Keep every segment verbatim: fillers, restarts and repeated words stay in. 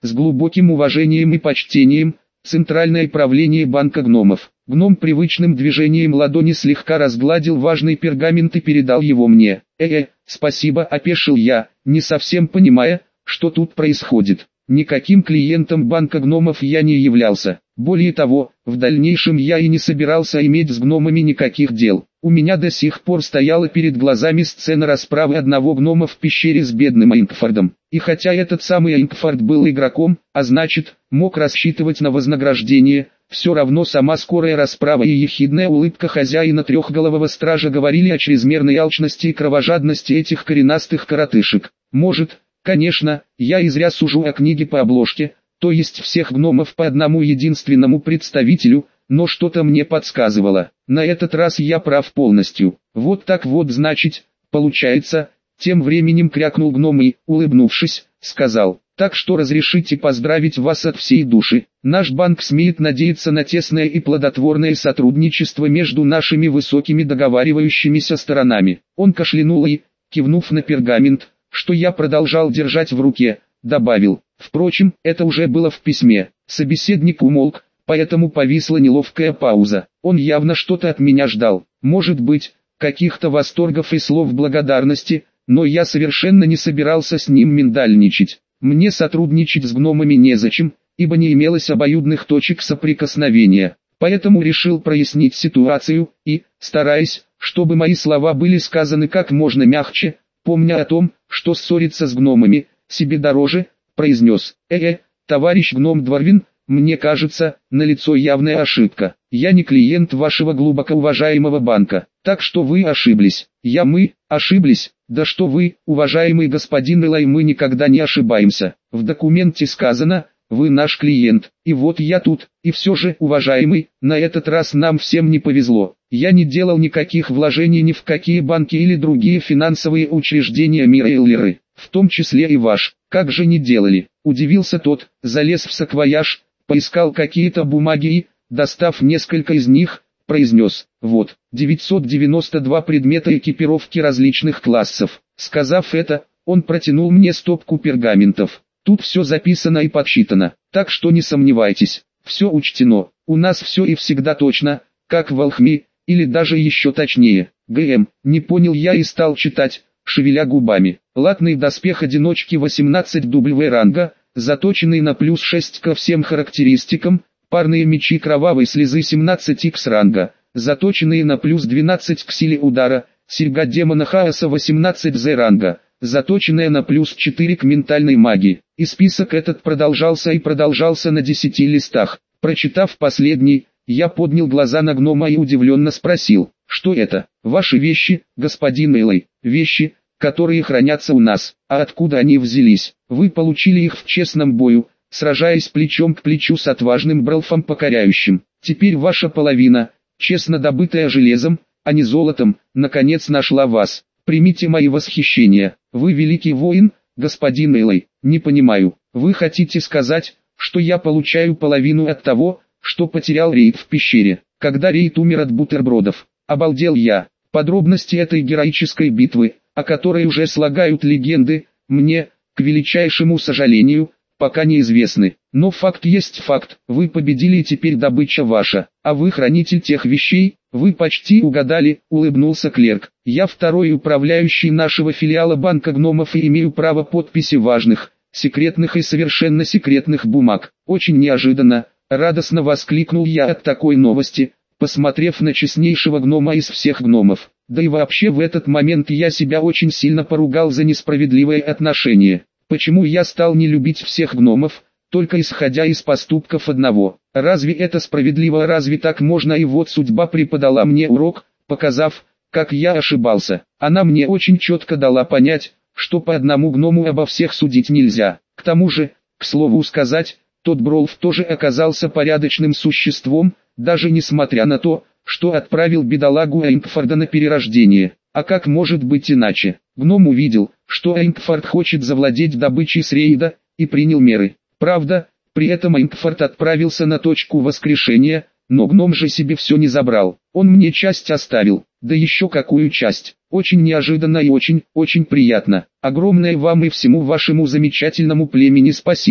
с глубоким уважением и почтением, Центральное правление банка гномов. Гном привычным движением ладони слегка разгладил важный пергамент и передал его мне. «Э-э, спасибо», — опешил я, не совсем понимая, что тут происходит. Никаким клиентом банка гномов я не являлся. Более того, в дальнейшем я и не собирался иметь с гномами никаких дел. У меня до сих пор стояла перед глазами сцена расправы одного гнома в пещере с бедным Ингфордом. И хотя этот самый Ингфорд был игроком, а значит, мог рассчитывать на вознаграждение, все равно сама скорая расправа и ехидная улыбка хозяина трехголового стража говорили о чрезмерной алчности и кровожадности этих коренастых коротышек. Может, конечно, я и зря сужу о книге по обложке, то есть всех гномов по одному единственному представителю, но что-то мне подсказывало, на этот раз я прав полностью. Вот так вот, значит, получается. Тем временем крякнул гном и, улыбнувшись, сказал: «Так что разрешите поздравить вас от всей души. Наш банк смеет надеяться на тесное и плодотворное сотрудничество между нашими высокими договаривающимися сторонами». Он кашлянул и, кивнув на пергамент, что я продолжал держать в руке, добавил: «Впрочем, это уже было в письме». Собеседник умолк, поэтому повисла неловкая пауза. Он явно что-то от меня ждал. Может быть, каких-то восторгов и слов благодарности, но я совершенно не собирался с ним миндальничать. Мне сотрудничать с гномами незачем, ибо не имелось обоюдных точек соприкосновения. Поэтому решил прояснить ситуацию и, стараясь, чтобы мои слова были сказаны как можно мягче, помня о том, что ссориться с гномами себе дороже, произнес: «Э-э, товарищ гном Дворвин, мне кажется, налицо явная ошибка. Я не клиент вашего глубоко уважаемого банка, так что вы ошиблись». «Я мы, ошиблись? Да что вы, уважаемый господин Элай, мы никогда не ошибаемся. В документе сказано, вы наш клиент, и вот я тут, и все же, уважаемый, на этот раз нам всем не повезло. Я не делал никаких вложений ни в какие банки или другие финансовые учреждения мира Эллиры, в том числе и ваш». «Как же не делали?» – удивился тот, залез в саквояж, поискал какие-то бумаги и, достав несколько из них, произнес: «Вот, девятьсот девяносто два предмета экипировки различных классов». Сказав это, он протянул мне стопку пергаментов. Тут все записано и подсчитано, так что не сомневайтесь, все учтено. У нас все и всегда точно, как в Алхмии, или даже еще точнее. ГМ, не понял я и стал читать, шевеля губами. Латный доспех одиночки восемнадцать дубль ранга, заточенный на плюс шесть ко всем характеристикам, парные мечи кровавой слезы семнадцать икс ранга, заточенные на плюс двенадцать к силе удара, серьга демона хаоса восемнадцать зэ ранга, заточенная на плюс четыре к ментальной магии. И список этот продолжался и продолжался на десяти листах. Прочитав последний, я поднял глаза на гнома и удивленно спросил: «Что это?» «Ваши вещи, господин Элай, вещи, которые хранятся у нас. А откуда они взялись?» «Вы получили их в честном бою, сражаясь плечом к плечу с отважным Брелфом Покоряющим. Теперь ваша половина, честно добытая железом, а не золотом, наконец нашла вас. Примите мои восхищения. Вы великий воин, господин Элай». «Не понимаю, вы хотите сказать, что я получаю половину от того, что потерял Рейд в пещере, когда Рейд умер от бутербродов?» Обалдел я. Подробности этой героической битвы, о которой уже слагают легенды, мне, к величайшему сожалению, пока неизвестны. Но факт есть факт, вы победили и теперь добыча ваша. А вы хранитель тех вещей? Вы почти угадали, улыбнулся клерк. Я второй управляющий нашего филиала банка гномов и имею право подписи важных, секретных и совершенно секретных бумаг. Очень неожиданно, радостно воскликнул я от такой новости, посмотрев на честнейшего гнома из всех гномов. Да и вообще в этот момент я себя очень сильно поругал за несправедливое отношение. Почему я стал не любить всех гномов, только исходя из поступков одного? Разве это справедливо, разве так можно? И вот судьба преподала мне урок, показав, как я ошибался. Она мне очень четко дала понять, что по одному гному обо всех судить нельзя. К тому же, к слову сказать, тот Бролф тоже оказался порядочным существом, даже несмотря на то, что отправил бедолагу Эйнкфорда на перерождение. А как может быть иначе? Гном увидел, что Эйнкфорд хочет завладеть добычей с рейда, и принял меры. Правда, при этом Эйнкфорд отправился на точку воскрешения, но гном же себе все не забрал. Он мне часть оставил, да еще какую часть. Очень неожиданно и очень, очень приятно. Огромное вам и всему вашему замечательному племени спасибо.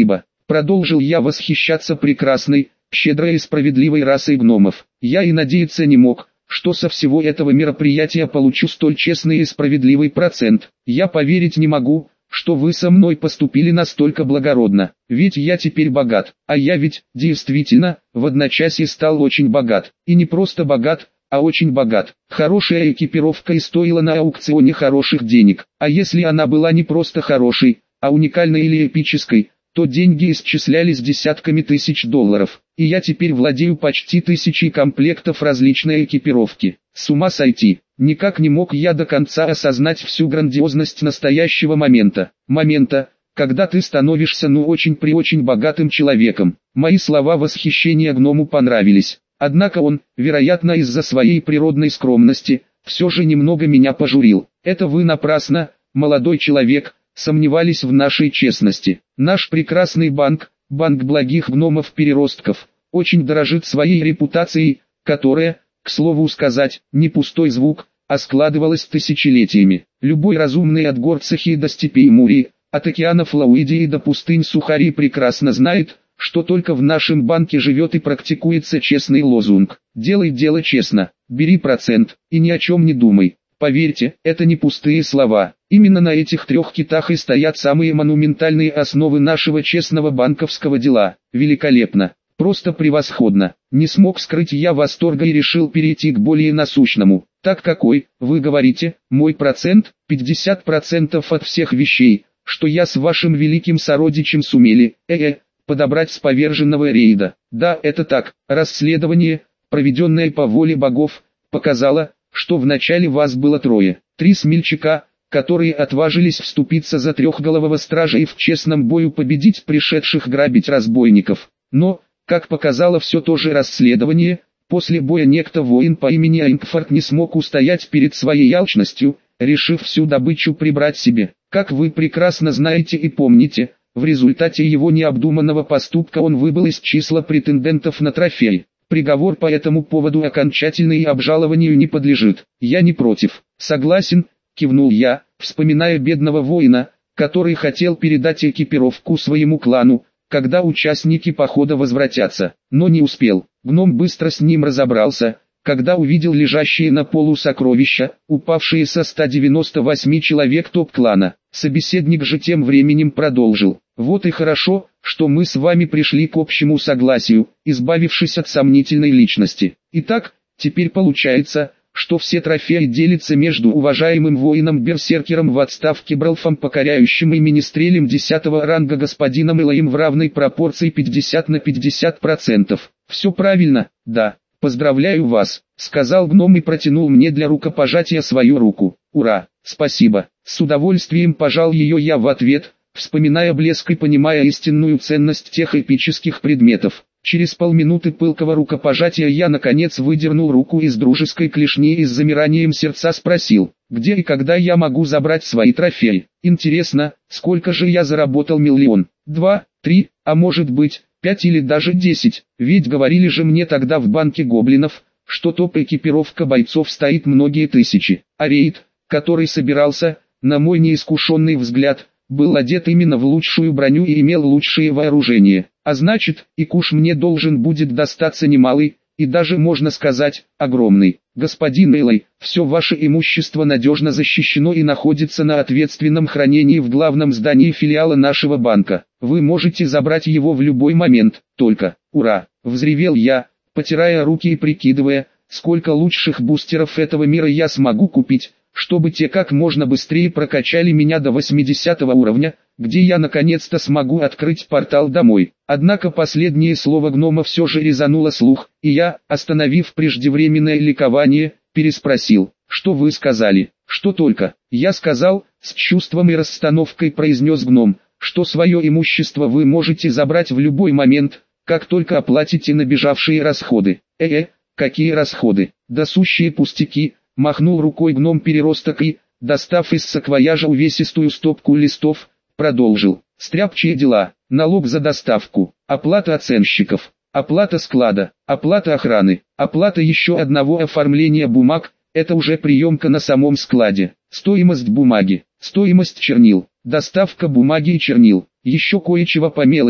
Продолжил я восхищаться прекрасной, щедрой и справедливой расой гномов. Я и надеяться не мог, что со всего этого мероприятия получу столь честный и справедливый процент. Я поверить не могу, что вы со мной поступили настолько благородно, ведь я теперь богат, а я ведь, действительно, в одночасье стал очень богат, и не просто богат, а очень богат. Хорошая экипировка и стоила на аукционе хороших денег, а если она была не просто хорошей, а уникальной или эпической, то деньги исчислялись десятками тысяч долларов, и я теперь владею почти тысячей комплектов различной экипировки. С ума сойти, никак не мог я до конца осознать всю грандиозность настоящего момента. Момента, когда ты становишься ну очень-преочень богатым человеком. Мои слова восхищения гному понравились, однако он, вероятно из-за своей природной скромности, все же немного меня пожурил. Это вы напрасно, молодой человек, сомневались в нашей честности. Наш прекрасный банк, банк благих гномов-переростков, очень дорожит своей репутацией, которая, к слову сказать, не пустой звук, а складывалась тысячелетиями. Любой разумный от гор Цехи до степей Мурии, от океанов Лауидии до пустынь Сухари прекрасно знает, что только в нашем банке живет и практикуется честный лозунг. Делай дело честно, бери процент, и ни о чем не думай. Поверьте, это не пустые слова. Именно на этих трех китах и стоят самые монументальные основы нашего честного банковского дела. Великолепно, просто превосходно. Не смог скрыть я восторга и решил перейти к более насущному. Так какой, вы говорите, мой процент, пятьдесят процентов от всех вещей, что я с вашим великим сородичем сумели, э-э, подобрать с поверженного рейда. Да, это так. Расследование, проведенное по воле богов, показало, что вначале вас было трое. Три смельчака, которые отважились вступиться за трехголового стража и в честном бою победить пришедших грабить разбойников. Но, как показало все то же расследование, после боя некто воин по имени Айнкфорд не смог устоять перед своей алчностью, решив всю добычу прибрать себе. Как вы прекрасно знаете и помните, в результате его необдуманного поступка он выбыл из числа претендентов на трофей. Приговор по этому поводу окончательный и обжалованию не подлежит. Я не против. Согласен, кивнул я, вспоминая бедного воина, который хотел передать экипировку своему клану, когда участники похода возвратятся, но не успел. Гном быстро с ним разобрался, когда увидел лежащие на полу сокровища, упавшие со ста девяноста восьми человек топ-клана. Собеседник же тем временем продолжил. Вот и хорошо, что мы с вами пришли к общему согласию, избавившись от сомнительной личности. Итак, теперь получается, что все трофеи делятся между уважаемым воином-берсеркером в отставке Бралфом, покоряющим и министрелем десятого ранга господином Илаем в равной пропорции пятьдесят на пятьдесят процентов. Все правильно, да. «Поздравляю вас», — сказал гном и протянул мне для рукопожатия свою руку. «Ура, спасибо». С удовольствием пожал ее я в ответ, вспоминая блеск и понимая истинную ценность тех эпических предметов. Через полминуты пылкого рукопожатия я наконец выдернул руку из дружеской клешни и с замиранием сердца спросил, где и когда я могу забрать свои трофеи. Интересно, сколько же я заработал? Миллион, два, три, а может быть, пять или даже десять, ведь говорили же мне тогда в банке гоблинов, что топ-экипировка бойцов стоит многие тысячи, а рейд, который собирался, на мой неискушенный взгляд, был одет именно в лучшую броню и имел лучшее вооружение, а значит, и куш мне должен будет достаться немалый, и даже можно сказать, огромный. Господин Эйлай, все ваше имущество надежно защищено и находится на ответственном хранении в главном здании филиала нашего банка. Вы можете забрать его в любой момент, только, ура, взревел я, потирая руки и прикидывая, сколько лучших бустеров этого мира я смогу купить, чтобы те как можно быстрее прокачали меня до восьмидесятого уровня, где я наконец-то смогу открыть портал домой. Однако последнее слово гнома все же резануло слух, и я, остановив преждевременное ликование, переспросил, что вы сказали, что только. Я сказал, с чувством и расстановкой произнес гном, что свое имущество вы можете забрать в любой момент, как только оплатите набежавшие расходы. Э-э, какие расходы, да сущие пустяки. Махнул рукой гном-переросток и, достав из саквояжа увесистую стопку листов, продолжил. Стряпчие дела, налог за доставку, оплата оценщиков, оплата склада, оплата охраны, оплата еще одного оформления бумаг, это уже приемка на самом складе, стоимость бумаги, стоимость чернил, доставка бумаги и чернил, еще кое-чего по мелочи,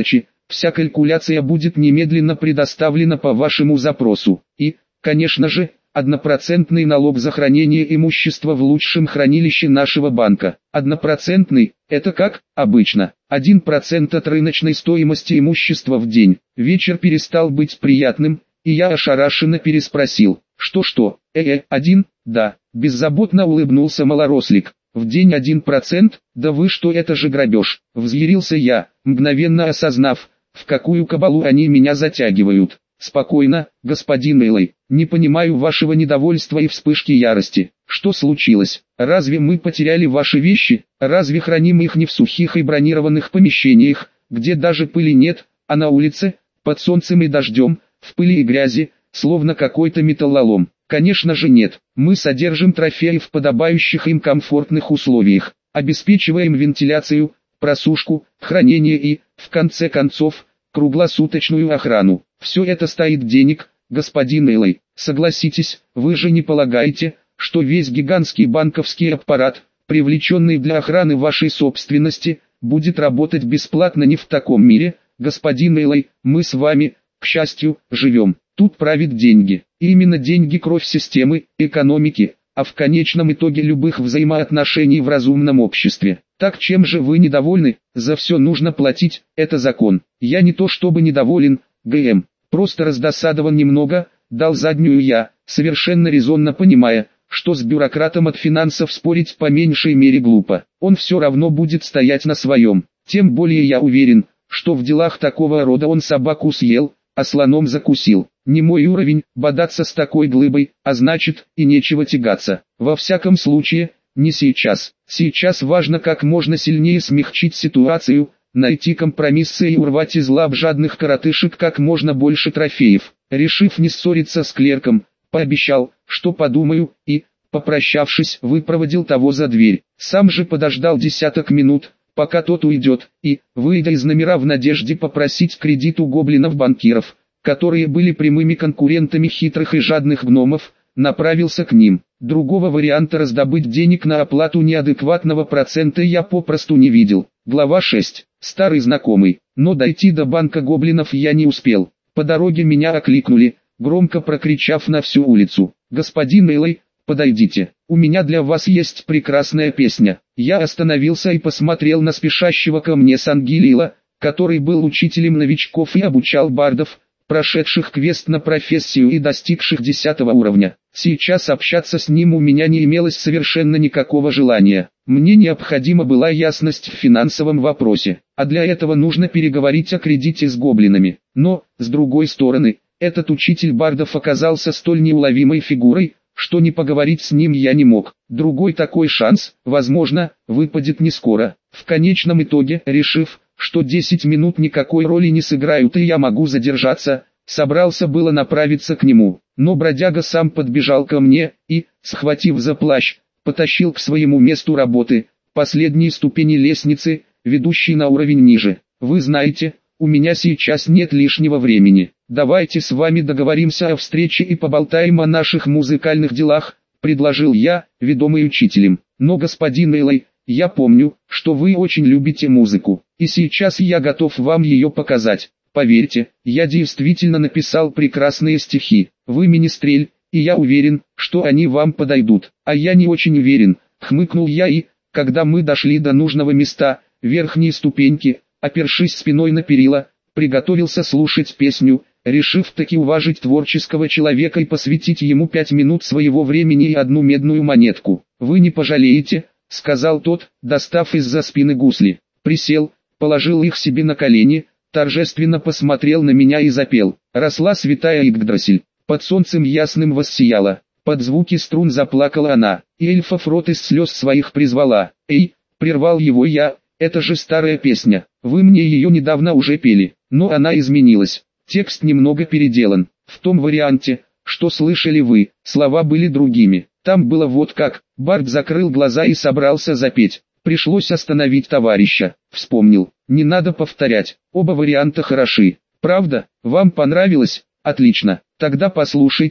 вся калькуляция будет немедленно предоставлена по вашему запросу. И, конечно же, однопроцентный налог за хранение имущества в лучшем хранилище нашего банка. Однопроцентный – это как, обычно, один процент от рыночной стоимости имущества в день. Вечер перестал быть приятным, и я ошарашенно переспросил: «Что-что, э-э, один?» «Да», – беззаботно улыбнулся малорослик. «В день один процент? Да вы что, это же грабеж!» Взъярился я, мгновенно осознав, в какую кабалу они меня затягивают. «Спокойно, господин Элой, не понимаю вашего недовольства и вспышки ярости. Что случилось? Разве мы потеряли ваши вещи? Разве храним их не в сухих и бронированных помещениях, где даже пыли нет, а на улице, под солнцем и дождем, в пыли и грязи, словно какой-то металлолом? Конечно же нет. Мы содержим трофеи в подобающих им комфортных условиях, обеспечиваем вентиляцию, просушку, хранение и, в конце концов, круглосуточную охрану. Все это стоит денег, господин Элой. Согласитесь, вы же не полагаете, что весь гигантский банковский аппарат, привлеченный для охраны вашей собственности, будет работать бесплатно не в таком мире, господин Элой. Мы с вами, к счастью, живем. Тут правят деньги. И именно деньги — кровь системы, экономики, а в конечном итоге любых взаимоотношений в разумном обществе. Так чем же вы недовольны? За все нужно платить, это закон. Я не то чтобы недоволен, ГМ, просто раздосадован немного, дал заднюю я, совершенно резонно понимая, что с бюрократом от финансов спорить по меньшей мере глупо. Он все равно будет стоять на своем. Тем более я уверен, что в делах такого рода он собаку съел, а слоном закусил. Не мой уровень бодаться с такой глыбой, а значит, и нечего тягаться. Во всяком случае, не сейчас. Сейчас важно как можно сильнее смягчить ситуацию, найти компромиссы и урвать из лап жадных коротышек как можно больше трофеев. Решив не ссориться с клерком, пообещал, что подумаю, и, попрощавшись, выпроводил того за дверь. Сам же подождал десяток минут, пока тот уйдет, и, выйдя из номера в надежде попросить кредит у гоблинов-банкиров, которые были прямыми конкурентами хитрых и жадных гномов, направился к ним. Другого варианта раздобыть денег на оплату неадекватного процента я попросту не видел. Глава шесть. Старый знакомый. Но дойти до банка гоблинов я не успел. По дороге меня окликнули, громко прокричав на всю улицу: «Господин Элой, подойдите, у меня для вас есть прекрасная песня». Я остановился и посмотрел на спешащего ко мне Сангилила, который был учителем новичков и обучал бардов, прошедших квест на профессию и достигших десятого уровня. Сейчас общаться с ним у меня не имелось совершенно никакого желания. Мне необходима была ясность в финансовом вопросе, а для этого нужно переговорить о кредите с гоблинами. Но, с другой стороны, этот учитель бардов оказался столь неуловимой фигурой, что не поговорить с ним я не мог. Другой такой шанс, возможно, выпадет не скоро. В конечном итоге, решив, что десять минут никакой роли не сыграют и я могу задержаться, собрался было направиться к нему, но бродяга сам подбежал ко мне и, схватив за плащ, потащил к своему месту работы, последние ступени лестницы, ведущей на уровень ниже. «Вы знаете, у меня сейчас нет лишнего времени. Давайте с вами договоримся о встрече и поболтаем о наших музыкальных делах», — предложил я, ведомый учителем. «Но, господин Элой, я помню, что вы очень любите музыку, и сейчас я готов вам ее показать. Поверьте, я действительно написал прекрасные стихи. Вы министрель, и я уверен, что они вам подойдут». «А я не очень уверен», — хмыкнул я и, когда мы дошли до нужного места, верхние ступеньки, опершись спиной на перила, приготовился слушать песню, решив таки уважить творческого человека и посвятить ему пять минут своего времени и одну медную монетку. «Вы не пожалеете», — сказал тот, достав из-за спины гусли. Присел, положил их себе на колени, торжественно посмотрел на меня и запел. Росла святая Игдрасель, под солнцем ясным воссияла, под звуки струн заплакала она, и эльфов рот из слез своих призвала. «Эй!» — прервал его я, «это же старая песня, вы мне ее недавно уже пели, но она изменилась, текст немного переделан, в том варианте, что слышали вы, слова были другими, там было вот как». Бард закрыл глаза и собрался запеть. Пришлось остановить товарища. Вспомнил. Не надо повторять. Оба варианта хороши. Правда? Вам понравилось? Отлично. Тогда послушайте,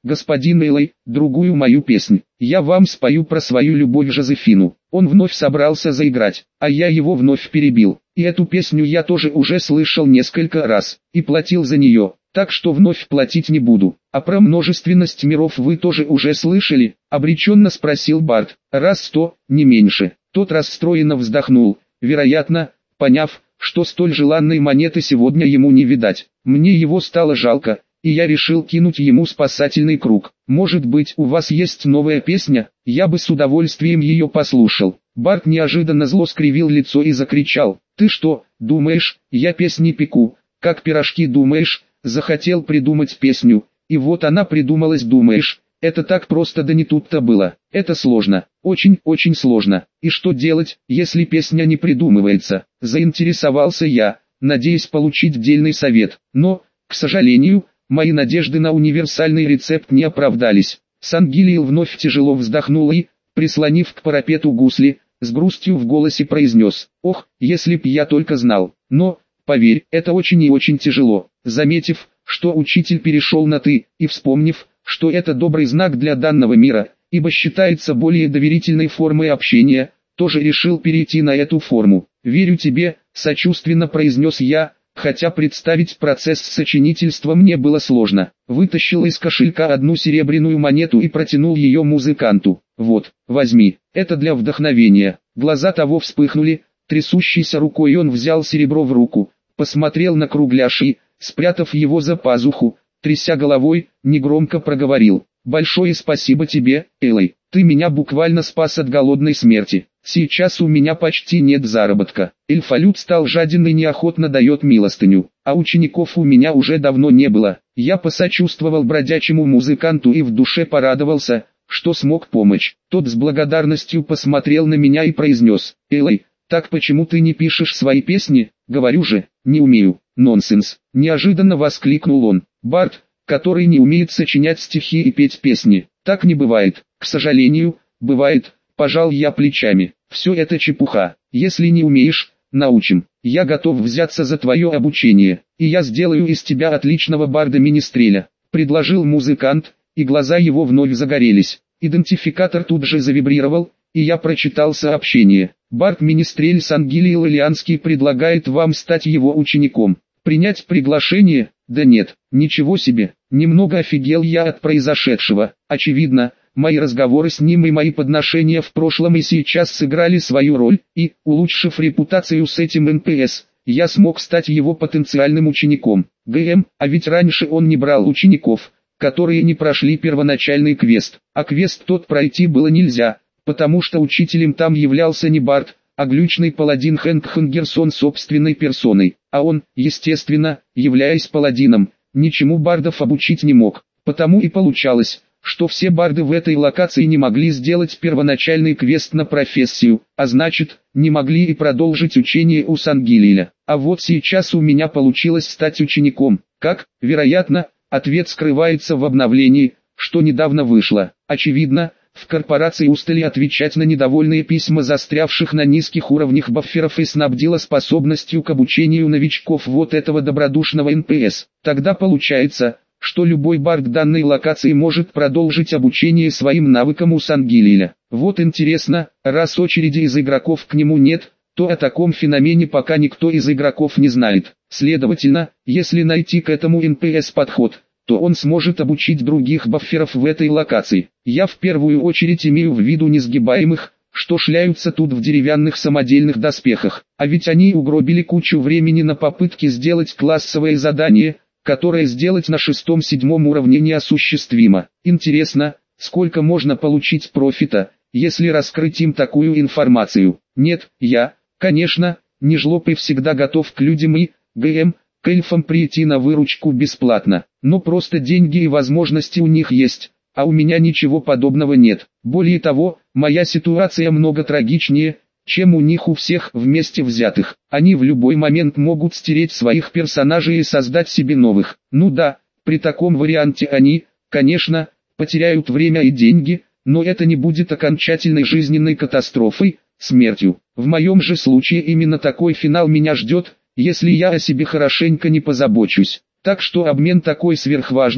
господин Элой, другую мою песнь. Я вам спою про свою любовь Жозефину». Он вновь собрался заиграть, а я его вновь перебил. И эту песню я тоже уже слышал несколько раз, и платил за нее, так что вновь платить не буду. «А про множественность миров вы тоже уже слышали?» — обреченно спросил Барт. «Раз сто, не меньше». Тот расстроенно вздохнул, вероятно, поняв, что столь желанной монеты сегодня ему не видать. Мне его стало жалко, и я решил кинуть ему спасательный круг. «Может быть, у вас есть новая песня? Я бы с удовольствием ее послушал». Барт неожиданно зло скривил лицо и закричал: «Ты что, думаешь, я песни пеку? Как пирожки думаешь? Захотел придумать песню, и вот она придумалась, думаешь? Это так просто, да не тут-то было. Это сложно, очень-очень сложно. И что делать, если песня не придумывается?» Заинтересовался я, надеясь получить дельный совет. Но, к сожалению, мои надежды на универсальный рецепт не оправдались. Сангилиил вновь тяжело вздохнул и, прислонив к парапету гусли, с грустью в голосе произнес: «Ох, если б я только знал. Но, поверь, это очень и очень тяжело». Заметив, что учитель перешел на «ты», и вспомнив, что это добрый знак для данного мира, ибо считается более доверительной формой общения, тоже решил перейти на эту форму. «Верю тебе», — сочувственно произнес я, хотя представить процесс сочинительства мне было сложно. Вытащил из кошелька одну серебряную монету и протянул ее музыканту. «Вот, возьми, это для вдохновения». Глаза того вспыхнули, трясущейся рукой он взял серебро в руку, посмотрел на кругляш и, спрятав его за пазуху, тряся головой, негромко проговорил: «Большое спасибо тебе, Элой, ты меня буквально спас от голодной смерти. Сейчас у меня почти нет заработка. Эльфалют стал жаден и неохотно дает милостыню, а учеников у меня уже давно не было». Я посочувствовал бродячему музыканту и в душе порадовался, что смог помочь. Тот с благодарностью посмотрел на меня и произнес: «Элой, так почему ты не пишешь свои песни?» «Говорю же, не умею». «Нонсенс!» — неожиданно воскликнул он. «Барт, который не умеет сочинять стихи и петь песни. Так не бывает». «К сожалению, бывает», — пожал я плечами. «Все это чепуха. Если не умеешь, научим. Я готов взяться за твое обучение, и я сделаю из тебя отличного барда-министреля», — предложил музыкант, и глаза его вновь загорелись. Идентификатор тут же завибрировал, и я прочитал сообщение. «Бард-министрель Сангилиил Илианский предлагает вам стать его учеником. Принять приглашение? Да нет, ничего себе». Немного офигел я от произошедшего. Очевидно, мои разговоры с ним и мои подношения в прошлом и сейчас сыграли свою роль, и, улучшив репутацию с этим эн пэ эс, я смог стать его потенциальным учеником. ГМ, а ведь раньше он не брал учеников, которые не прошли первоначальный квест. А квест тот пройти было нельзя, потому что учителем там являлся не Барт, а глючный паладин Хэнк Хангерсон собственной персоной. А он, естественно, являясь паладином, ничему бардов обучить не мог. Потому и получалось, что все барды в этой локации не могли сделать первоначальный квест на профессию, а значит, не могли и продолжить учение у Сангилииля. А вот сейчас у меня получилось стать учеником. Как? Вероятно, ответ скрывается в обновлении, что недавно вышло. Очевидно, в корпорации устали отвечать на недовольные письма застрявших на низких уровнях бафферов и снабдила способностью к обучению новичков вот этого добродушного эн пэ эс. Тогда получается, что любой бард данной локации может продолжить обучение своим навыкам у Сангилииля. Вот интересно, раз очереди из игроков к нему нет, то о таком феномене пока никто из игроков не знает. Следовательно, если найти к этому эн пэ эс подход, то он сможет обучить других бафферов в этой локации. Я в первую очередь имею в виду несгибаемых, что шляются тут в деревянных самодельных доспехах. А ведь они угробили кучу времени на попытки сделать классовое задание, которое сделать на шестом-седьмом уровне неосуществимо. Интересно, сколько можно получить профита, если раскрыть им такую информацию? Нет, я, конечно, не жлоб и всегда готов к людям и, ГМ, к эльфам прийти на выручку бесплатно. Но просто деньги и возможности у них есть, а у меня ничего подобного нет. Более того, моя ситуация много трагичнее, чем у них у всех вместе взятых. Они в любой момент могут стереть своих персонажей и создать себе новых. Ну да, при таком варианте они, конечно, потеряют время и деньги, но это не будет окончательной жизненной катастрофой, смертью. В моем же случае именно такой финал меня ждет, если я о себе хорошенько не позабочусь. Так что обмен такой сверхважной,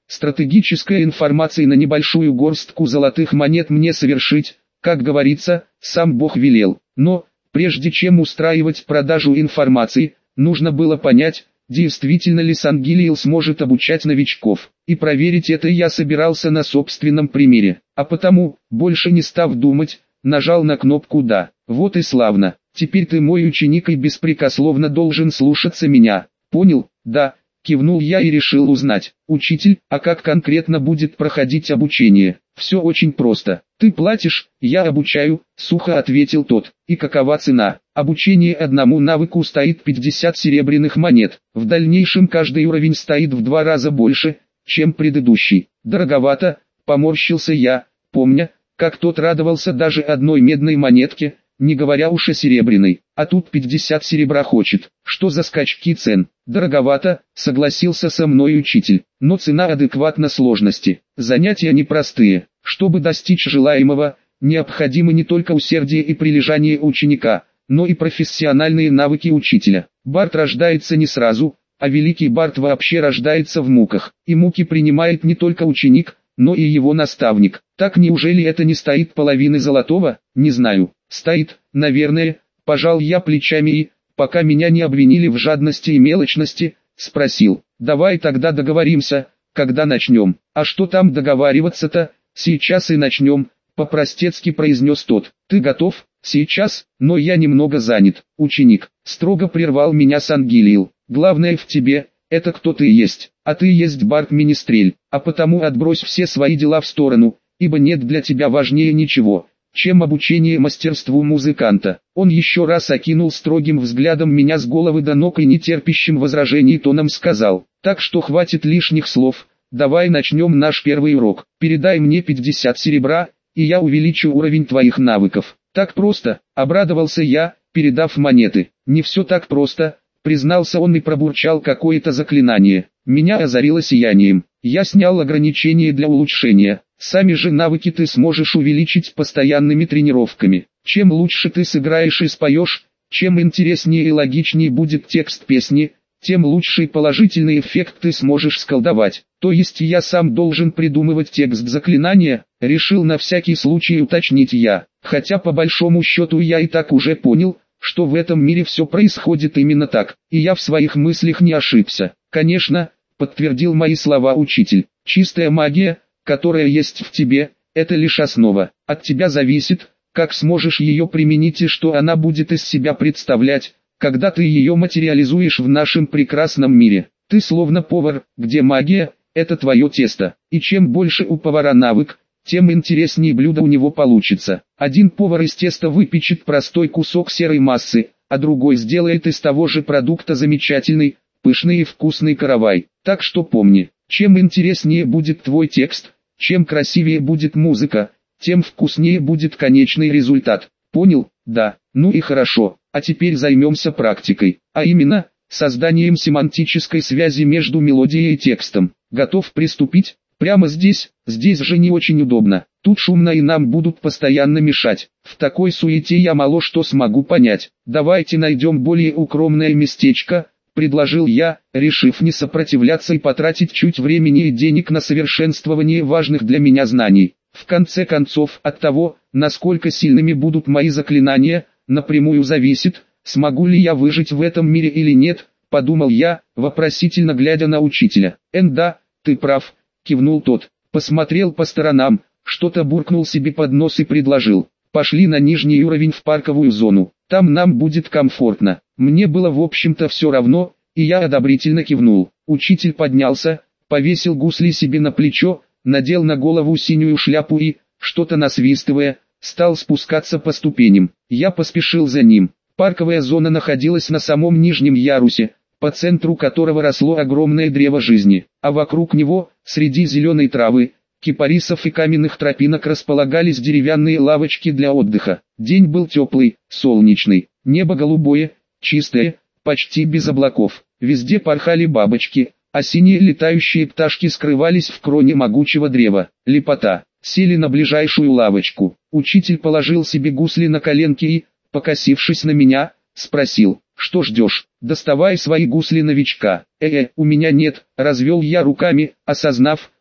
стратегическая информация на небольшую горстку золотых монет мне совершить, как говорится, сам Бог велел. Но, прежде чем устраивать продажу информации, нужно было понять, действительно ли Сангилиил сможет обучать новичков. И проверить это я собирался на собственном примере. А потому, больше не став думать, нажал на кнопку «Да». Вот и славно. Теперь ты мой ученик и беспрекословно должен слушаться меня. Понял? Да. Кивнул я и решил узнать. Учитель, а как конкретно будет проходить обучение? Все очень просто. Ты платишь, я обучаю, сухо ответил тот. И какова цена? Обучение одному навыку стоит пятьдесят серебряных монет. В дальнейшем каждый уровень стоит в два раза больше, чем предыдущий. Дороговато, поморщился я, помня, как тот радовался даже одной медной монетке, не говоря уж о серебряной, а тут пятьдесят серебра хочет. Что за скачки цен? Дороговато, согласился со мной учитель, но цена адекватна сложности. Занятия непростые. Чтобы достичь желаемого, необходимо не только усердие и прилежание ученика, но и профессиональные навыки учителя. Бард рождается не сразу, а великий бард вообще рождается в муках. И муки принимает не только ученик, но и его наставник. Так неужели это не стоит половины золотого? Не знаю. Стоит, наверное, пожал я плечами и, пока меня не обвинили в жадности и мелочности, спросил. Давай тогда договоримся, когда начнем. А что там договариваться-то? Сейчас и начнем, по-простецки произнес тот. Ты готов? Сейчас, но я немного занят. Ученик, строго прервал меня Сангилиил. Главное в тебе, это кто ты есть, а ты есть бард-министрель, а потому отбрось все свои дела в сторону, ибо нет для тебя важнее ничего, чем обучение мастерству музыканта. Он еще раз окинул строгим взглядом меня с головы до ног и нетерпящим возражений тоном сказал. Так что хватит лишних слов, давай начнем наш первый урок. Передай мне пятьдесят серебра, и я увеличу уровень твоих навыков. Так просто, обрадовался я, передав монеты. Не все так просто, признался он и пробурчал какое-то заклинание. Меня озарило сиянием. Я снял ограничения для улучшения. Сами же навыки ты сможешь увеличить постоянными тренировками. Чем лучше ты сыграешь и споешь, чем интереснее и логичнее будет текст песни, тем лучший положительный эффект ты сможешь сколдовать. То есть я сам должен придумывать текст заклинания, решил на всякий случай уточнить я. Хотя по большому счету я и так уже понял, что в этом мире все происходит именно так, и я в своих мыслях не ошибся. Конечно, подтвердил мои слова учитель, чистая магия, которая есть в тебе, это лишь основа. От тебя зависит, как сможешь ее применить и что она будет из себя представлять, когда ты ее материализуешь в нашем прекрасном мире. Ты словно повар, где магия – это твое тесто. И чем больше у повара навык, тем интереснее блюдо у него получится. Один повар из теста выпечет простой кусок серой массы, а другой сделает из того же продукта замечательный, пышный и вкусный каравай. Так что помни, чем интереснее будет твой текст, чем красивее будет музыка, тем вкуснее будет конечный результат. Понял? Да. Ну и хорошо. А теперь займемся практикой. А именно, созданием семантической связи между мелодией и текстом. Готов приступить? Прямо здесь, здесь же не очень удобно. Тут шумно и нам будут постоянно мешать. В такой суете я мало что смогу понять. Давайте найдем более укромное местечко, предложил я, решив не сопротивляться и потратить чуть времени и денег на совершенствование важных для меня знаний. В конце концов, от того, насколько сильными будут мои заклинания, напрямую зависит, смогу ли я выжить в этом мире или нет, подумал я, вопросительно глядя на учителя. «Эн да, ты прав», кивнул тот, посмотрел по сторонам, что-то буркнул себе под нос и предложил. «Пошли на нижний уровень в парковую зону, там нам будет комфортно». Мне было в общем-то все равно, и я одобрительно кивнул. Учитель поднялся, повесил гусли себе на плечо, надел на голову синюю шляпу и, что-то насвистывая, стал спускаться по ступеням. Я поспешил за ним. Парковая зона находилась на самом нижнем ярусе, по центру которого росло огромное древо жизни, а вокруг него, среди зеленой травы, кипарисов и каменных тропинок располагались деревянные лавочки для отдыха. День был теплый, солнечный, небо голубое, чистое, почти без облаков. Везде порхали бабочки, а синие летающие пташки скрывались в кроне могучего древа. Лепота. Сели на ближайшую лавочку. Учитель положил себе гусли на коленки и, покосившись на меня, спросил: «Что ждешь? Доставай свои гусли новичка». «Э-э, у меня нет», развел я руками, осознав,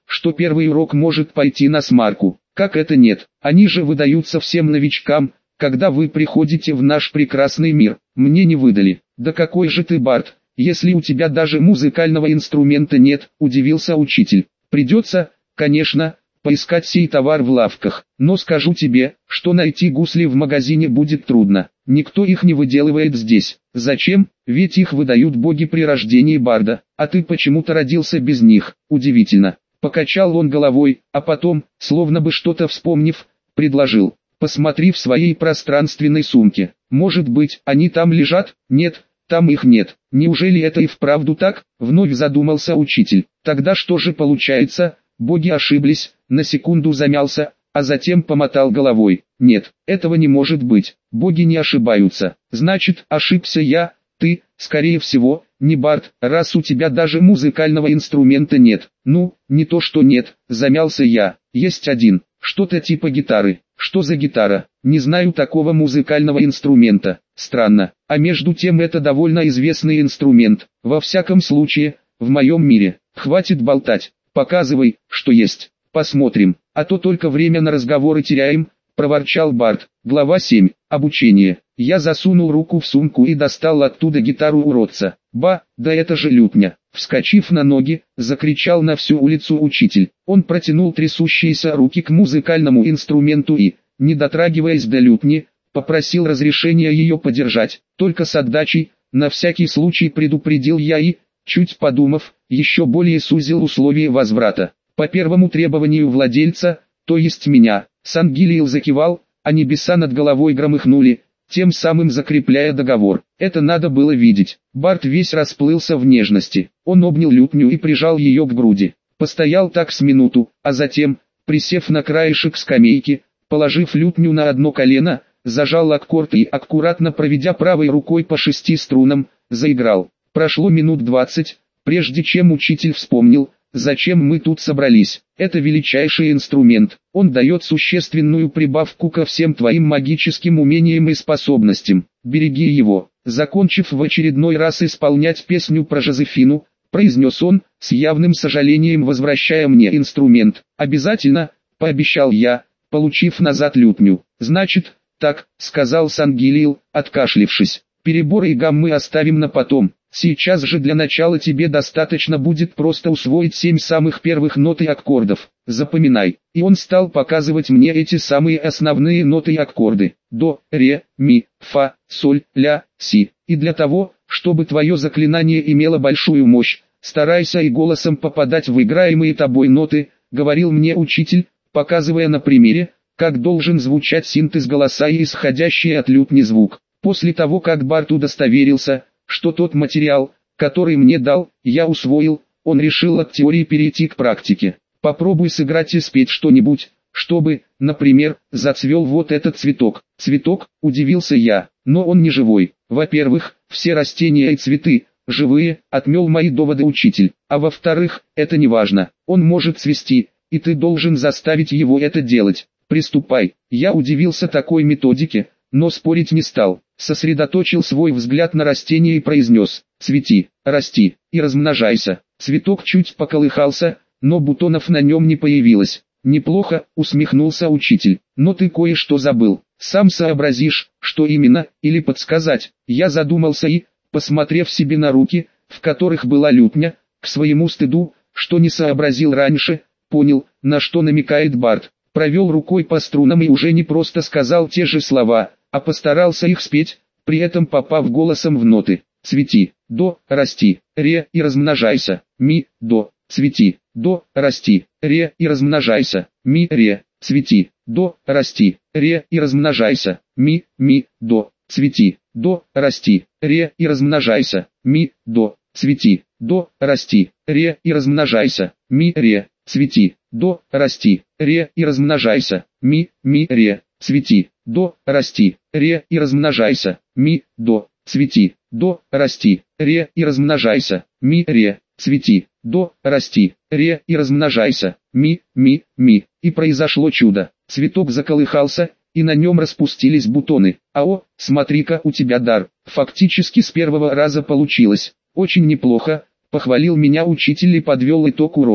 что первый урок может пойти на смарку. Как это нет? Они же выдаются всем новичкам, когда вы приходите в наш прекрасный мир. Мне не выдали. Да какой же ты бард, если у тебя даже музыкального инструмента нет, удивился учитель. Придется, конечно, поискать сей товар в лавках, но скажу тебе, что найти гусли в магазине будет трудно. Никто их не выделывает здесь. Зачем? Ведь их выдают боги при рождении барда, а ты почему-то родился без них. Удивительно. Покачал он головой, а потом, словно бы что-то вспомнив, предложил: посмотри в своей пространственной сумке. Может быть, они там лежат? Нет, там их нет. Неужели это и вправду так? Вновь задумался учитель. Тогда что же получается? Боги ошиблись. На секунду замялся, а затем помотал головой. Нет, этого не может быть. Боги не ошибаются. Значит, ошибся я, ты, скорее всего, не бард, раз у тебя даже музыкального инструмента нет. Ну, не то что нет, замялся я. Есть один, что-то типа гитары. Что за гитара? Не знаю такого музыкального инструмента. Странно. А между тем это довольно известный инструмент. Во всяком случае, в моем мире. Хватит болтать. Показывай, что есть. Посмотрим, а то только время на разговоры теряем, проворчал бард. Глава семь. Обучение. Я засунул руку в сумку и достал оттуда гитару уродца. Ба, да это же лютня. Вскочив на ноги, закричал на всю улицу учитель. Он протянул трясущиеся руки к музыкальному инструменту и, не дотрагиваясь до лютни, попросил разрешения ее подержать, только с отдачей, на всякий случай предупредил я и, чуть подумав, еще более сузил условия возврата. По первому требованию владельца, то есть меня, Сангилиил закивал, а небеса над головой громыхнули, тем самым закрепляя договор. Это надо было видеть. Бард весь расплылся в нежности. Он обнял лютню и прижал ее к груди. Постоял так с минуту, а затем, присев на краешек скамейки, положив лютню на одно колено, зажал аккорд и, аккуратно проведя правой рукой по шести струнам, заиграл. Прошло минут двадцать, прежде чем учитель вспомнил, зачем мы тут собрались. Это величайший инструмент. Он дает существенную прибавку ко всем твоим магическим умениям и способностям. Береги его. Закончив в очередной раз исполнять песню про Жозефину, произнес он, с явным сожалением возвращая мне инструмент. Обязательно, пообещал я, получив назад лютню. Значит, так, сказал Сангилиил, откашлившись. Переборы и гаммы оставим на потом. Сейчас же для начала тебе достаточно будет просто усвоить семь самых первых нот и аккордов. Запоминай. И он стал показывать мне эти самые основные ноты и аккорды. До, ре, ми, фа, соль, ля, си. И для того, чтобы твое заклинание имело большую мощь, старайся и голосом попадать в играемые тобой ноты, говорил мне учитель, показывая на примере, как должен звучать синтез голоса и исходящий от лютни звук. После того, как бард удостоверился, что тот материал, который мне дал, я усвоил, он решил от теории перейти к практике. Попробуй сыграть и спеть что-нибудь, чтобы, например, зацвел вот этот цветок. Цветок, удивился я, но он не живой. Во-первых, все растения и цветы, живые, отмел мои доводы учитель. А во-вторых, это не важно, он может цвести, и ты должен заставить его это делать. Приступай. Я удивился такой методике, но спорить не стал. Сосредоточил свой взгляд на растение и произнес: «Цвети, расти и размножайся». Цветок чуть поколыхался, но бутонов на нем не появилось. «Неплохо», усмехнулся учитель, «но ты кое-что забыл. Сам сообразишь, что именно, или подсказать». Я задумался и, посмотрев себе на руки, в которых была лютня, к своему стыду, что не сообразил раньше, понял, на что намекает бард. Провел рукой по струнам и уже не просто сказал те же слова, а постарался их спеть, при этом попав голосом в ноты. Цвети, до, расти, ре и размножайся, ми, до, цвети, до, расти, ре и размножайся, ми, ре, цвети, до, расти, ре и размножайся, ми, ми, до, цвети, до, расти, ре и размножайся, ми, до, цвети, до, расти, ре и размножайся, ми, ре, цвети, до, расти, ре и размножайся, ми, ми, ре, цвети, до, расти, ре и размножайся, ми, до, цвети, до, расти, ре и размножайся, ми, ре, цвети, до, расти, ре и размножайся, ми, ми, ми. И произошло чудо. Цветок заколыхался, и на нем распустились бутоны. А о, смотри-ка, у тебя дар. Фактически с первого раза получилось. Очень неплохо, похвалил меня учитель и подвел итог уроку.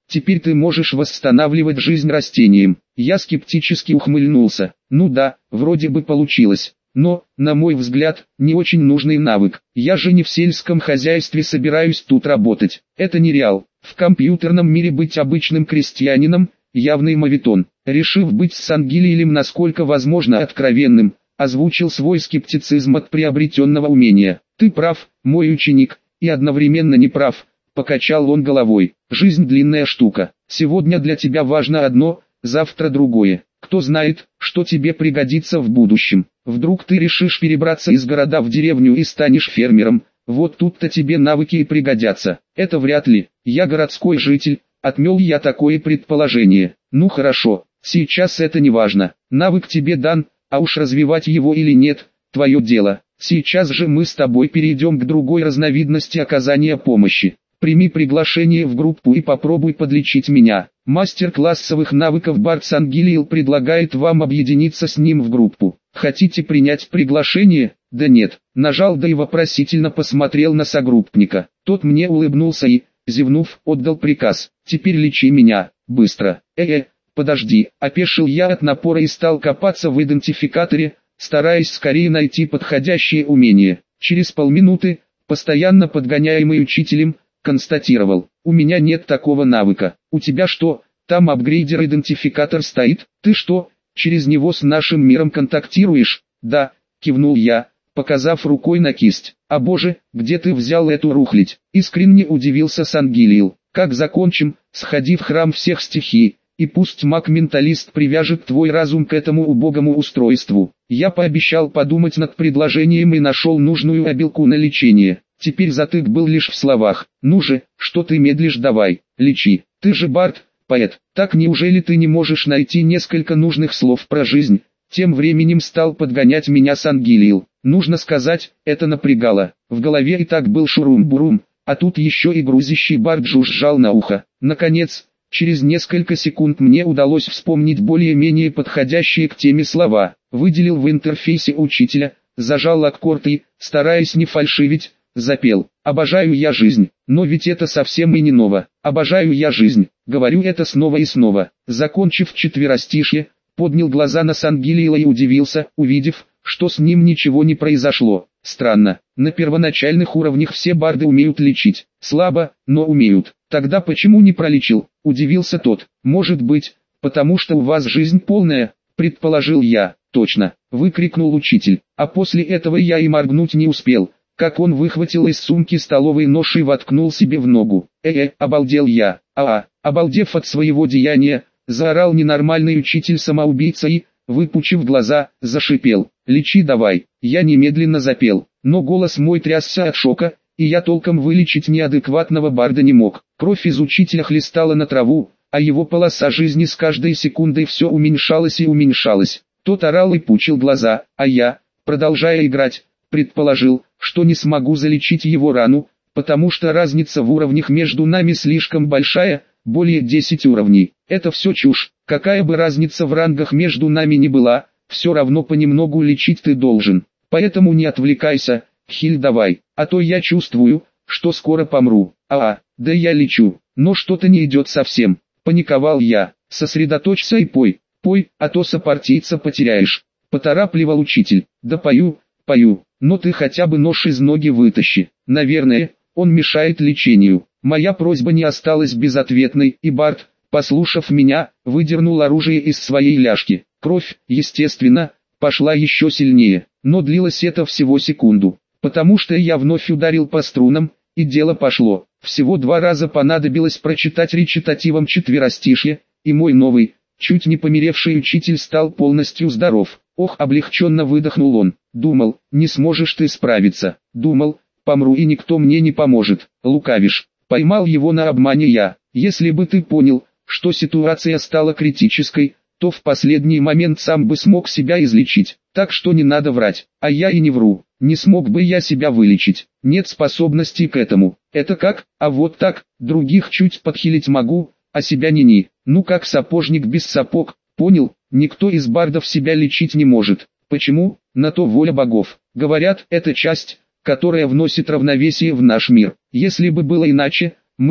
теперь ты можешь восстанавливать жизнь растениям. Я скептически ухмыльнулся. Ну да, вроде бы получилось. Но, на мой взгляд, не очень нужный навык. Я же не в сельском хозяйстве собираюсь тут работать. Это нереал. В компьютерном мире быть обычным крестьянином – явный моветон. Решив быть с Сангилиилем насколько возможно откровенным, озвучил свой скептицизм от приобретенного умения. «Ты прав, мой ученик, и одновременно не прав», – покачал он головой. «Жизнь длинная штука. Сегодня для тебя важно одно, завтра другое. Кто знает, что тебе пригодится в будущем. Вдруг ты решишь перебраться из города в деревню и станешь фермером, вот тут-то тебе навыки и пригодятся». «Это вряд ли, я городской житель», – отмел я такое предположение. «Ну хорошо, сейчас это не важно. Навык тебе дан, а уж развивать его или нет – твое дело. Сейчас же мы с тобой перейдем к другой разновидности оказания помощи. Прими приглашение в группу и попробуй подлечить меня». Мастер классовых навыков Бард Сангилиил предлагает вам объединиться с ним в группу. Хотите принять приглашение? Да нет. Нажал да и вопросительно посмотрел на согруппника. Тот мне улыбнулся и, зевнув, отдал приказ. Теперь лечи меня, быстро. Э-э, подожди, опешил я от напора и стал копаться в идентификаторе, стараясь скорее найти подходящее умение. Через полминуты, постоянно подгоняемый учителем, констатировал: «У меня нет такого навыка. У тебя что, там апгрейдер-идентификатор стоит? Ты что, через него с нашим миром контактируешь?» «Да», кивнул я, показав рукой на кисть. «А боже, где ты взял эту рухлядь?» Искренне удивился Сангилиил. «Как закончим, сходи в храм всех стихий, и пусть маг-менталист привяжет твой разум к этому убогому устройству». Я пообещал подумать над предложением и нашел нужную обилку на лечение. Теперь затык был лишь в словах. «Ну же, что ты медлишь, давай, лечи. Ты же бард, поэт. Так неужели ты не можешь найти несколько нужных слов про жизнь?» Тем временем стал подгонять меня Сангилиил. Нужно сказать, это напрягало. В голове и так был шурум-бурум, а тут еще и грузящий бард жужжал на ухо. Наконец, через несколько секунд мне удалось вспомнить более-менее подходящие к теме слова. Выделил в интерфейсе учителя, зажал аккорд и, стараясь не фальшивить, запел: «Обожаю я жизнь». Но ведь это совсем и не ново. «Обожаю я жизнь», говорю это снова и снова. Закончив четверостишье, поднял глаза на Сангилиила и удивился, увидев, что с ним ничего не произошло. Странно, на первоначальных уровнях все барды умеют лечить. Слабо, но умеют. Тогда почему не пролечил? Удивился тот. Может быть, потому что у вас жизнь полная, предположил я. Точно, выкрикнул учитель. А после этого я и моргнуть не успел, как он выхватил из сумки столовый нож и воткнул себе в ногу. «Э-э», обалдел я. «А-а», обалдев от своего деяния, заорал ненормальный учитель-самоубийца и, выпучив глаза, зашипел: «Лечи давай». Я немедленно запел, но голос мой трясся от шока, и я толком вылечить неадекватного барда не мог. Кровь из учителя хлестала на траву, а его полоса жизни с каждой секундой все уменьшалась и уменьшалась. Тот орал и пучил глаза, а я, продолжая играть, предположил, что не смогу залечить его рану, потому что разница в уровнях между нами слишком большая, более десяти уровней. Это все чушь, какая бы разница в рангах между нами ни была, все равно понемногу лечить ты должен. Поэтому не отвлекайся, хиль давай, а то я чувствую, что скоро помру. А, да я лечу, но что-то не идет совсем. Паниковал я. Сосредоточься и пой, пой, а то сопартийца потеряешь. Поторапливал учитель. Да пою, пою, но ты хотя бы нож из ноги вытащи. Наверное, он мешает лечению. Моя просьба не осталась безответной, и бард, послушав меня, выдернул оружие из своей ляжки. Кровь, естественно, пошла еще сильнее, но длилось это всего секунду, потому что я вновь ударил по струнам, и дело пошло. Всего два раза понадобилось прочитать речитативом четверостишье, и мой новый, чуть не померевший учитель стал полностью здоров. Ох, облегченно выдохнул он. Думал, не сможешь ты справиться. Думал, помру и никто мне не поможет. Лукавишь. Поймал его на обмане я. Если бы ты понял, что ситуация стала критической, то в последний момент сам бы смог себя излечить. Так что не надо врать. А я и не вру. Не смог бы я себя вылечить. Нет способности к этому. Это как? А вот так. Других чуть подхилить могу, а себя ни-ни. Ну как сапожник без сапог. Понял? Никто из бардов себя лечить не может. Почему? На то воля богов. Говорят, это часть, которая вносит равновесие в наш мир. Если бы было иначе, мы,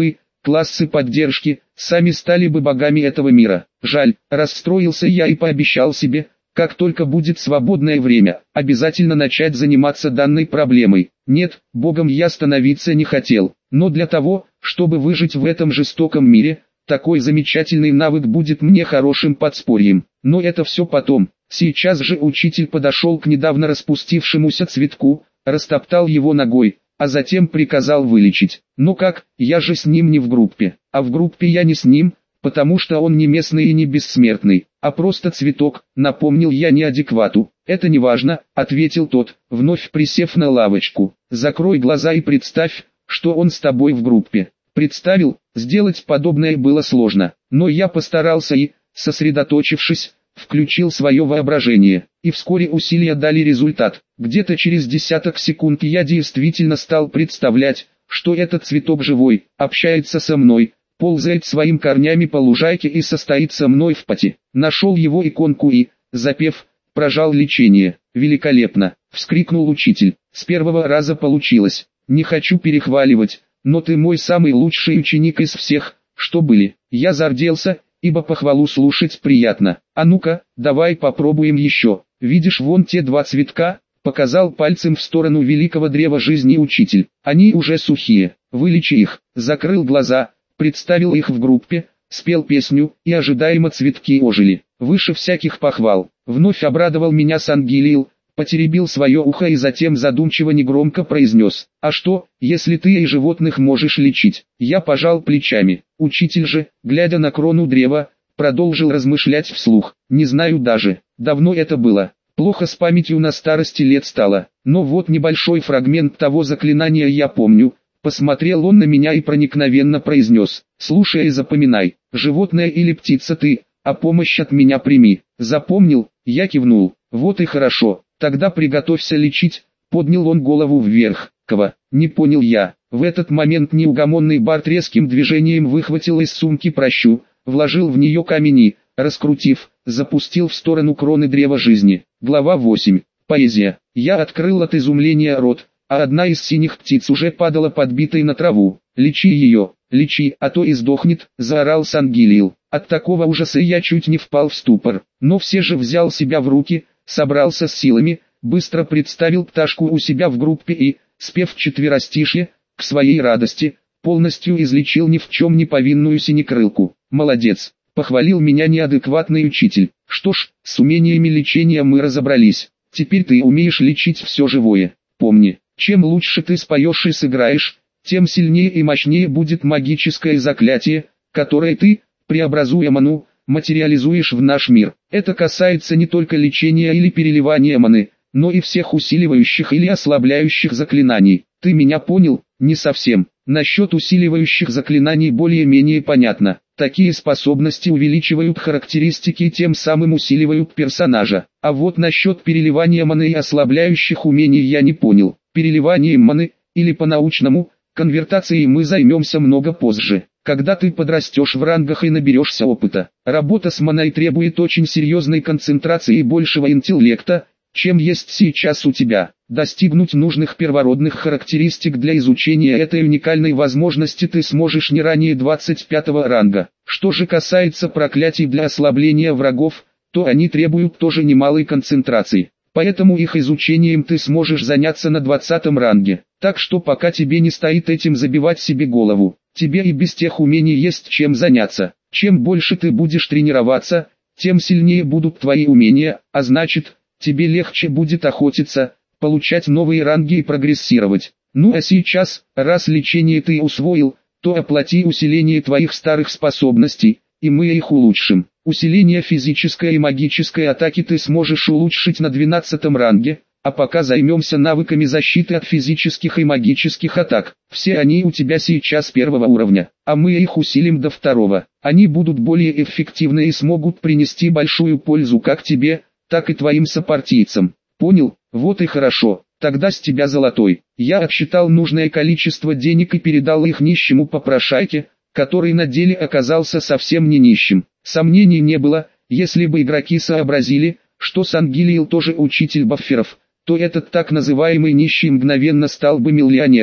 классы поддержки, сами стали бы богами этого мира. Жаль, расстроился я и пообещал себе, как только будет свободное время, обязательно начать заниматься данной проблемой. Нет, богом я становиться не хотел, но для того, чтобы выжить в этом жестоком мире, такой замечательный навык будет мне хорошим подспорьем. Но это все потом. Сейчас же учитель подошел к недавно распустившемуся цветку, растоптал его ногой, а затем приказал вылечить. Ну как, я же с ним не в группе, а в группе я не с ним, потому что он не местный и не бессмертный, а просто цветок, напомнил я неадеквату. Это не важно, ответил тот, вновь присев на лавочку. Закрой глаза и представь, что он с тобой в группе. Представил, сделать подобное было сложно, но я постарался и, сосредоточившись, включил свое воображение, и вскоре усилия дали результат. Где-то через десяток секунд я действительно стал представлять, что этот цветок живой, общается со мной, ползает своим корнями по лужайке и состоит со мной в поте. Нашел его иконку и, запев, прожал лечение. Великолепно, вскрикнул учитель. С первого раза получилось. Не хочу перехваливать, но ты мой самый лучший ученик из всех, что были. Я зарделся, ибо похвалу слушать приятно. А ну-ка, давай попробуем еще. Видишь вон те два цветка? Показал пальцем в сторону великого древа жизни учитель. Они уже сухие, вылечи их. Закрыл глаза, представил их в группе, спел песню, и ожидаемо цветки ожили. Выше всяких похвал. Вновь обрадовал меня Сангилил, потеребил свое ухо и затем задумчиво негромко произнес: «А что, если ты и животных можешь лечить?» Я пожал плечами. Учитель же, глядя на крону древа, продолжил размышлять вслух. «Не знаю даже, давно это было. Плохо с памятью на старости лет стало, но вот небольшой фрагмент того заклинания я помню». Посмотрел он на меня и проникновенно произнес: «Слушай и запоминай, животное или птица ты, а помощь от меня прими». Запомнил, я кивнул. «Вот и хорошо, тогда приготовься лечить». Поднял он голову вверх. «Кого?» Не понял я. В этот момент неугомонный Барт резким движением выхватил из сумки пращу, вложил в нее камень и, раскрутив, запустил в сторону кроны древа жизни. Глава восемь. Поэзия. Я открыл от изумления рот, а одна из синих птиц уже падала подбитой на траву. «Лечи ее, лечи, а то и сдохнет», — заорал Сангилил. От такого ужаса я чуть не впал в ступор, но все же взял себя в руки, собрался с силами, быстро представил пташку у себя в группе и, спев четверостишье, к своей радости, полностью излечил ни в чем не повинную синекрылку. «Молодец», — похвалил меня неадекватный учитель. «Что ж, с умениями лечения мы разобрались, теперь ты умеешь лечить все живое. Помни, чем лучше ты споешь и сыграешь, тем сильнее и мощнее будет магическое заклятие, которое ты, преобразуя ману, материализуешь в наш мир. Это касается не только лечения или переливания маны, но и всех усиливающих или ослабляющих заклинаний. Ты меня понял?» Не совсем. Насчет усиливающих заклинаний более-менее понятно. Такие способности увеличивают характеристики и тем самым усиливают персонажа. А вот насчет переливания маны и ослабляющих умений я не понял. Переливанием маны, или по-научному, конвертацией мы займемся много позже, когда ты подрастешь в рангах и наберешься опыта. Работа с маной требует очень серьезной концентрации и большего интеллекта, чем есть сейчас у тебя. Достигнуть нужных первородных характеристик для изучения этой уникальной возможности ты сможешь не ранее двадцать пятого ранга. Что же касается проклятий для ослабления врагов, то они требуют тоже немалой концентрации. Поэтому их изучением ты сможешь заняться на двадцатом ранге. Так что пока тебе не стоит этим забивать себе голову, тебе и без тех умений есть чем заняться. Чем больше ты будешь тренироваться, тем сильнее будут твои умения, а значит, тебе легче будет охотиться, получать новые ранги и прогрессировать. Ну а сейчас, раз лечение ты усвоил, то оплати усиление твоих старых способностей, и мы их улучшим. Усиление физической и магической атаки ты сможешь улучшить на двенадцатом ранге, а пока займемся навыками защиты от физических и магических атак. Все они у тебя сейчас первого уровня, а мы их усилим до второго. Они будут более эффективны и смогут принести большую пользу как тебе, так и твоим сопартийцам. Понял? Вот и хорошо, тогда с тебя золотой. Я отсчитал нужное количество денег и передал их нищему попрошайке, который на деле оказался совсем не нищим. Сомнений не было, если бы игроки сообразили, что Сангилил тоже учитель бафферов, то этот так называемый нищий мгновенно стал бы миллионером.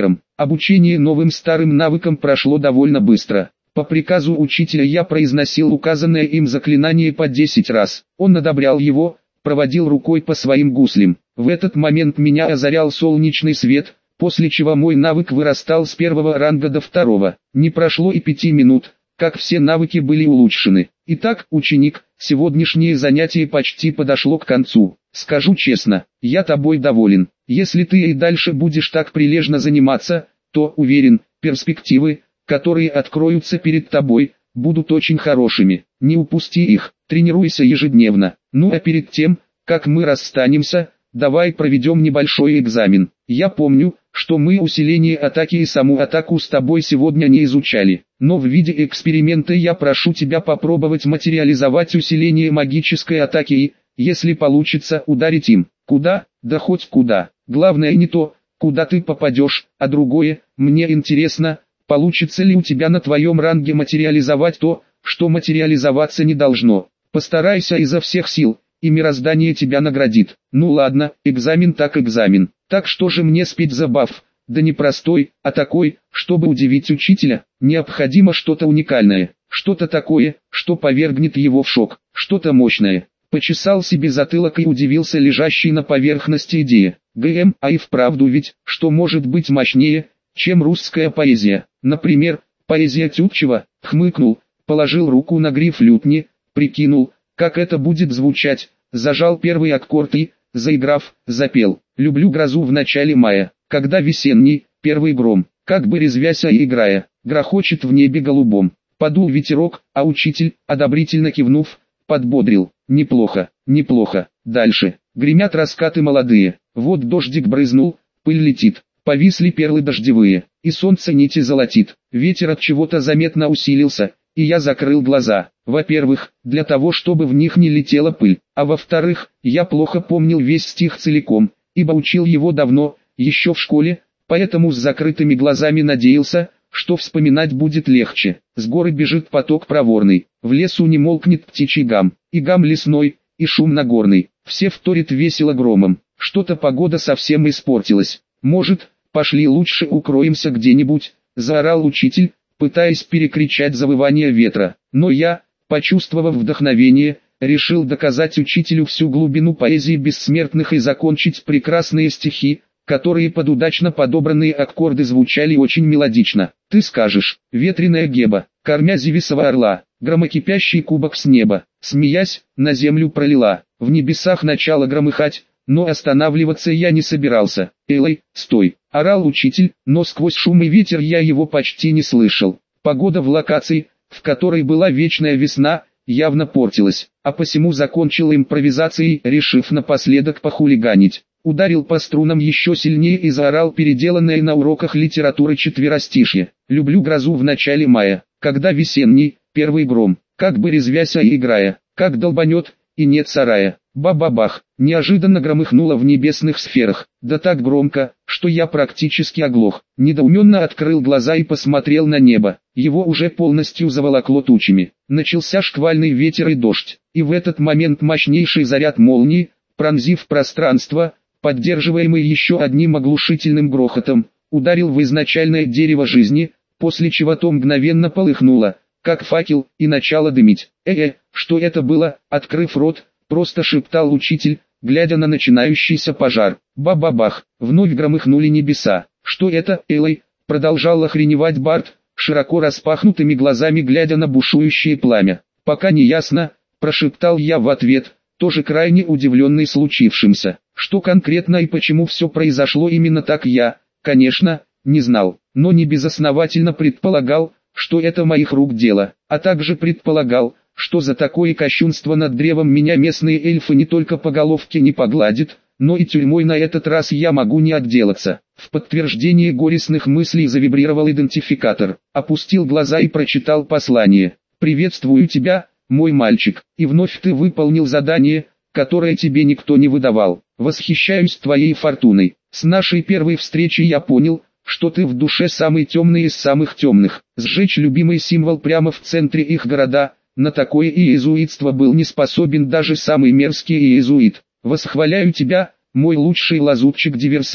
Обучение новым старым навыкам прошло довольно быстро. По приказу учителя я произносил указанное им заклинание по десять раз. Он одобрял его, проводил рукой по своим гуслям. В этот момент меня озарял солнечный свет, после чего мой навык вырастал с первого ранга до второго. Не прошло и пяти минут, как все навыки были улучшены. Итак, ученик, сегодняшнее занятие почти подошло к концу. Скажу честно, я тобой доволен. Если ты и дальше будешь так прилежно заниматься, то, уверен, перспективы, которые откроются перед тобой, будут очень хорошими. Не упусти их, тренируйся ежедневно. Ну а перед тем, как мы расстанемся, давай проведем небольшой экзамен. Я помню, что мы усиление атаки и саму атаку с тобой сегодня не изучали. Но в виде эксперимента я прошу тебя попробовать материализовать усиление магической атаки и, если получится, ударить им. Куда? Да хоть куда. Главное не то, куда ты попадешь, а другое. Мне интересно, получится ли у тебя на твоем ранге материализовать то, что материализоваться не должно. Постарайся изо всех сил, и мироздание тебя наградит. Ну ладно, экзамен так экзамен. Так что же мне спеть за баф? Да не простой, а такой, чтобы удивить учителя. Необходимо что-то уникальное, что-то такое, что повергнет его в шок, что-то мощное. Почесал себе затылок и удивился лежащей на поверхности идеи. ГМ, а и вправду ведь, что может быть мощнее, чем русская поэзия? Например, поэзия Тютчева. Хмыкнул, положил руку на гриф лютни, прикинул, как это будет звучать, зажал первый аккорд и, заиграв, запел. Люблю грозу в начале мая, когда весенний, первый гром, как бы резвяся и играя, грохочет в небе голубом. Подул ветерок, а учитель, одобрительно кивнув, подбодрил. Неплохо, неплохо. Дальше. Гремят раскаты молодые. Вот дождик брызнул, пыль летит. Повисли перлы дождевые, и солнце нити золотит. Ветер от чего-то заметно усилился, и я закрыл глаза. Во-первых, для того, чтобы в них не летела пыль. А во-вторых, я плохо помнил весь стих целиком, ибо учил его давно, еще в школе, поэтому с закрытыми глазами надеялся, что вспоминать будет легче. С горы бежит поток проворный, в лесу не молкнет птичий гам, и гам лесной, и шум нагорный, все вторит весело громом. Что-то погода совсем испортилась. Может, пошли лучше укроемся где-нибудь, заорал учитель, пытаясь перекричать завывание ветра. Но я, почувствовав вдохновение, решил доказать учителю всю глубину поэзии бессмертных и закончить прекрасные стихи, которые под удачно подобранные аккорды звучали очень мелодично. Ты скажешь, ветреная геба, кормя зевесого орла, громокипящий кубок с неба, смеясь, на землю пролила, в небесах начало громыхать, но останавливаться я не собирался. «Элай, стой!» – орал учитель, но сквозь шум и ветер я его почти не слышал. Погода в локации, в которой была вечная весна, явно портилась, а посему закончил импровизацией, решив напоследок похулиганить. Ударил по струнам еще сильнее и заорал переделанное на уроках литературы четверостишье. «Люблю грозу в начале мая, когда весенний, первый гром, как бы резвяся и играя, как долбанет, и нет сарая». Ба-ба-бах, неожиданно громыхнуло в небесных сферах, да так громко, что я практически оглох. Недоуменно открыл глаза и посмотрел на небо, его уже полностью заволокло тучами. Начался шквальный ветер и дождь, и в этот момент мощнейший заряд молнии, пронзив пространство, поддерживаемый еще одним оглушительным грохотом, ударил в изначальное дерево жизни, после чего то мгновенно полыхнуло, как факел, и начало дымить. «Э-э, что это было?» Открыв рот, просто шептал учитель, глядя на начинающийся пожар. Ба-ба-бах, вновь громыхнули небеса. «Что это, Элай?» Продолжал охреневать Барт, широко распахнутыми глазами глядя на бушующее пламя. «Пока не ясно», прошептал я в ответ, тоже крайне удивленный случившимся. Что конкретно и почему все произошло именно так, я, конечно, не знал, но не безосновательно предполагал, что это моих рук дело, а также предполагал, что за такое кощунство над древом меня местные эльфы не только по головке не погладят, но и тюрьмой на этот раз я могу не отделаться. В подтверждение горестных мыслей завибрировал идентификатор, опустил глаза и прочитал послание. «Приветствую тебя, мой мальчик, и вновь ты выполнил задание, которое тебе никто не выдавал. Восхищаюсь твоей фортуной. С нашей первой встречи я понял, что ты в душе самый темный из самых темных. Сжечь любимый символ прямо в центре их города, на такое иезуитство был не способен даже самый мерзкий иезуит. Восхваляю тебя, мой лучший лазутчик-диверсант.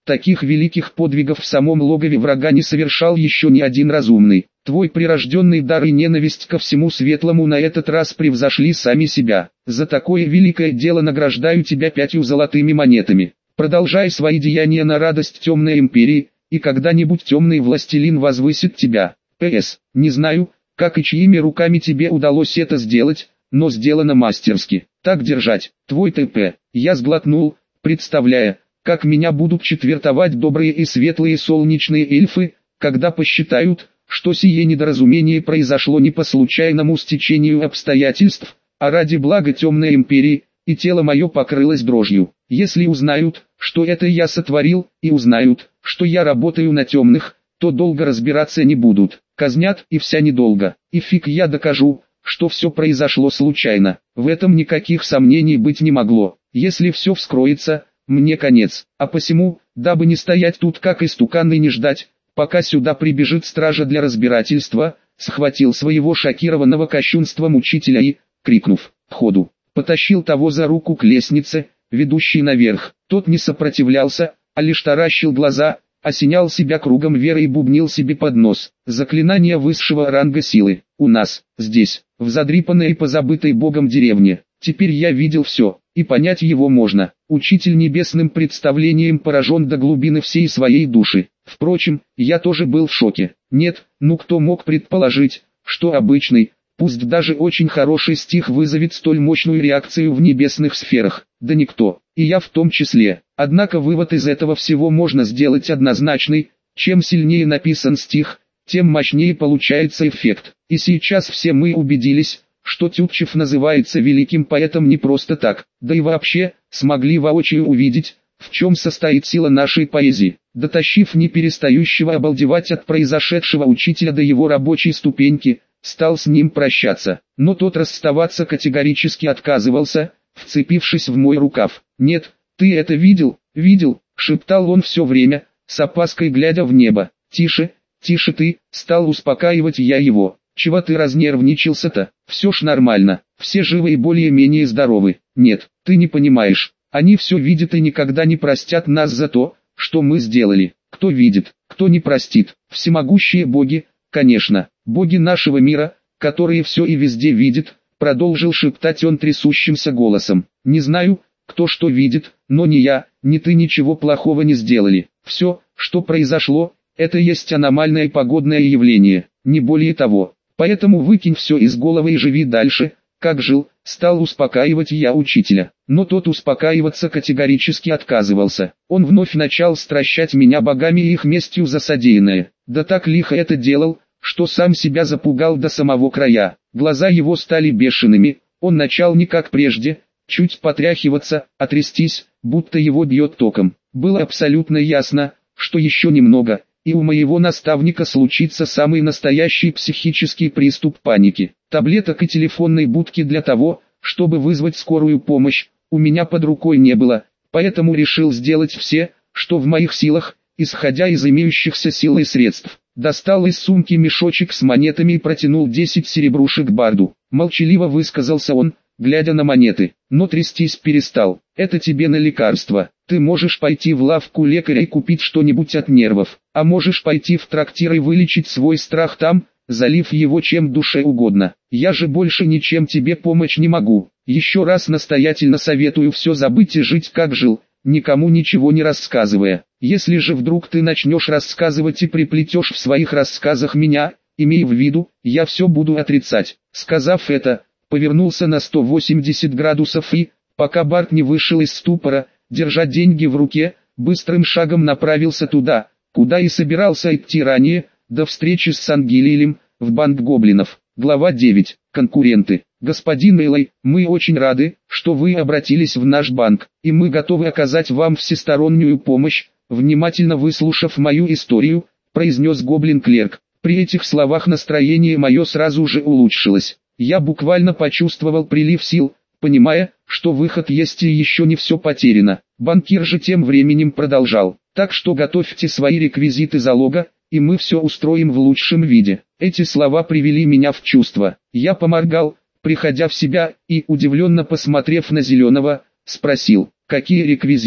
Таких великих подвигов в самом логове врага не совершал еще ни один разумный. Твой прирожденный дар и ненависть ко всему светлому на этот раз превзошли сами себя. За такое великое дело награждаю тебя пятью золотыми монетами. Продолжай свои деяния на радость темной империи, и когда-нибудь темный властелин возвысит тебя. П С. Не знаю, как и чьими руками тебе удалось это сделать, но сделано мастерски. Так держать. Твой Т П. Я сглотнул, представляя, как меня будут четвертовать добрые и светлые солнечные эльфы, когда посчитают, что сие недоразумение произошло не по случайному стечению обстоятельств, а ради блага темной империи, и тело мое покрылось дрожью. Если узнают, что это я сотворил, и узнают, что я работаю на темных, то долго разбираться не будут. Казнят, и вся недолго. И фиг я докажу, что все произошло случайно. В этом никаких сомнений быть не могло. Если все вскроется, мне конец. А посему, дабы не стоять тут как истукан и не ждать, пока сюда прибежит стража для разбирательства, схватил своего шокированного кощунством учителя и, крикнув «Входу!», потащил того за руку к лестнице, ведущей наверх. Тот не сопротивлялся, а лишь таращил глаза, осенял себя кругом веры и бубнил себе под нос. Заклинание высшего ранга силы. У нас, здесь, в задрипанной и позабытой богом деревне. Теперь я видел все, и понять его можно. Учитель небесным представлением поражен до глубины всей своей души. Впрочем, я тоже был в шоке. Нет, ну кто мог предположить, что обычный, пусть даже очень хороший стих вызовет столь мощную реакцию в небесных сферах? Да никто, и я в том числе. Однако вывод из этого всего можно сделать однозначный: чем сильнее написан стих, тем мощнее получается эффект. И сейчас все мы убедились, что Тютчев называется великим поэтом не просто так, да и вообще, смогли воочию увидеть, в чем состоит сила нашей поэзии. Дотащив не перестающего обалдевать от произошедшего учителя до его рабочей ступеньки, стал с ним прощаться, но тот расставаться категорически отказывался, вцепившись в мой рукав. «Нет, ты это видел, видел», — шептал он все время, с опаской глядя в небо. «Тише, тише ты», — стал успокаивать я его. «Чего ты разнервничался-то? Все ж нормально, все живы и более-менее здоровы». «Нет, ты не понимаешь, они все видят и никогда не простят нас за то, что мы сделали». «Кто видит, кто не простит? Всемогущие боги, конечно, боги нашего мира, которые все и везде видят», — продолжил шептать он трясущимся голосом. «Не знаю, кто что видит, но ни я, ни ты ничего плохого не сделали. Все, что произошло, это есть аномальное погодное явление, не более того. Поэтому выкинь все из головы и живи дальше, как жил», — стал успокаивать я учителя. Но тот успокаиваться категорически отказывался. Он вновь начал стращать меня богами и их местью за содеянное. Да так лихо это делал, что сам себя запугал до самого края. Глаза его стали бешеными, он начал не как прежде, чуть потряхиваться, а трястись, будто его бьет током. Было абсолютно ясно, что еще немного, и у моего наставника случится самый настоящий психический приступ паники. Таблеток и телефонной будки для того, чтобы вызвать скорую помощь, у меня под рукой не было, поэтому решил сделать все, что в моих силах, исходя из имеющихся сил и средств. Достал из сумки мешочек с монетами и протянул десять серебрушек барду. Молчаливо высказался он, глядя на монеты, но трястись перестал. «Это тебе на лекарство. Ты можешь пойти в лавку лекаря и купить что-нибудь от нервов, а можешь пойти в трактир и вылечить свой страх там, залив его чем душе угодно. Я же больше ничем тебе помочь не могу. Еще раз настоятельно советую все забыть и жить как жил, никому ничего не рассказывая. Если же вдруг ты начнешь рассказывать и приплетешь в своих рассказах меня, имей в виду, я все буду отрицать». Сказав это, повернулся на сто восемьдесят градусов и, пока Барт не вышел из ступора, держа деньги в руке, быстрым шагом направился туда, куда и собирался идти ранее, до встречи с Сангилием, в банк гоблинов. Глава девять. Конкуренты. «Господин Эйлой, мы очень рады, что вы обратились в наш банк, и мы готовы оказать вам всестороннюю помощь», внимательно выслушав мою историю, произнес гоблин-клерк. При этих словах настроение мое сразу же улучшилось. Я буквально почувствовал прилив сил, понимая, что выход есть и еще не все потеряно. Банкир же тем временем продолжал: «Так что готовьте свои реквизиты залога, и мы все устроим в лучшем виде». Эти слова привели меня в чувство. Я поморгал, приходя в себя, и, удивленно посмотрев на Зеленого, спросил: «Какие реквизиты?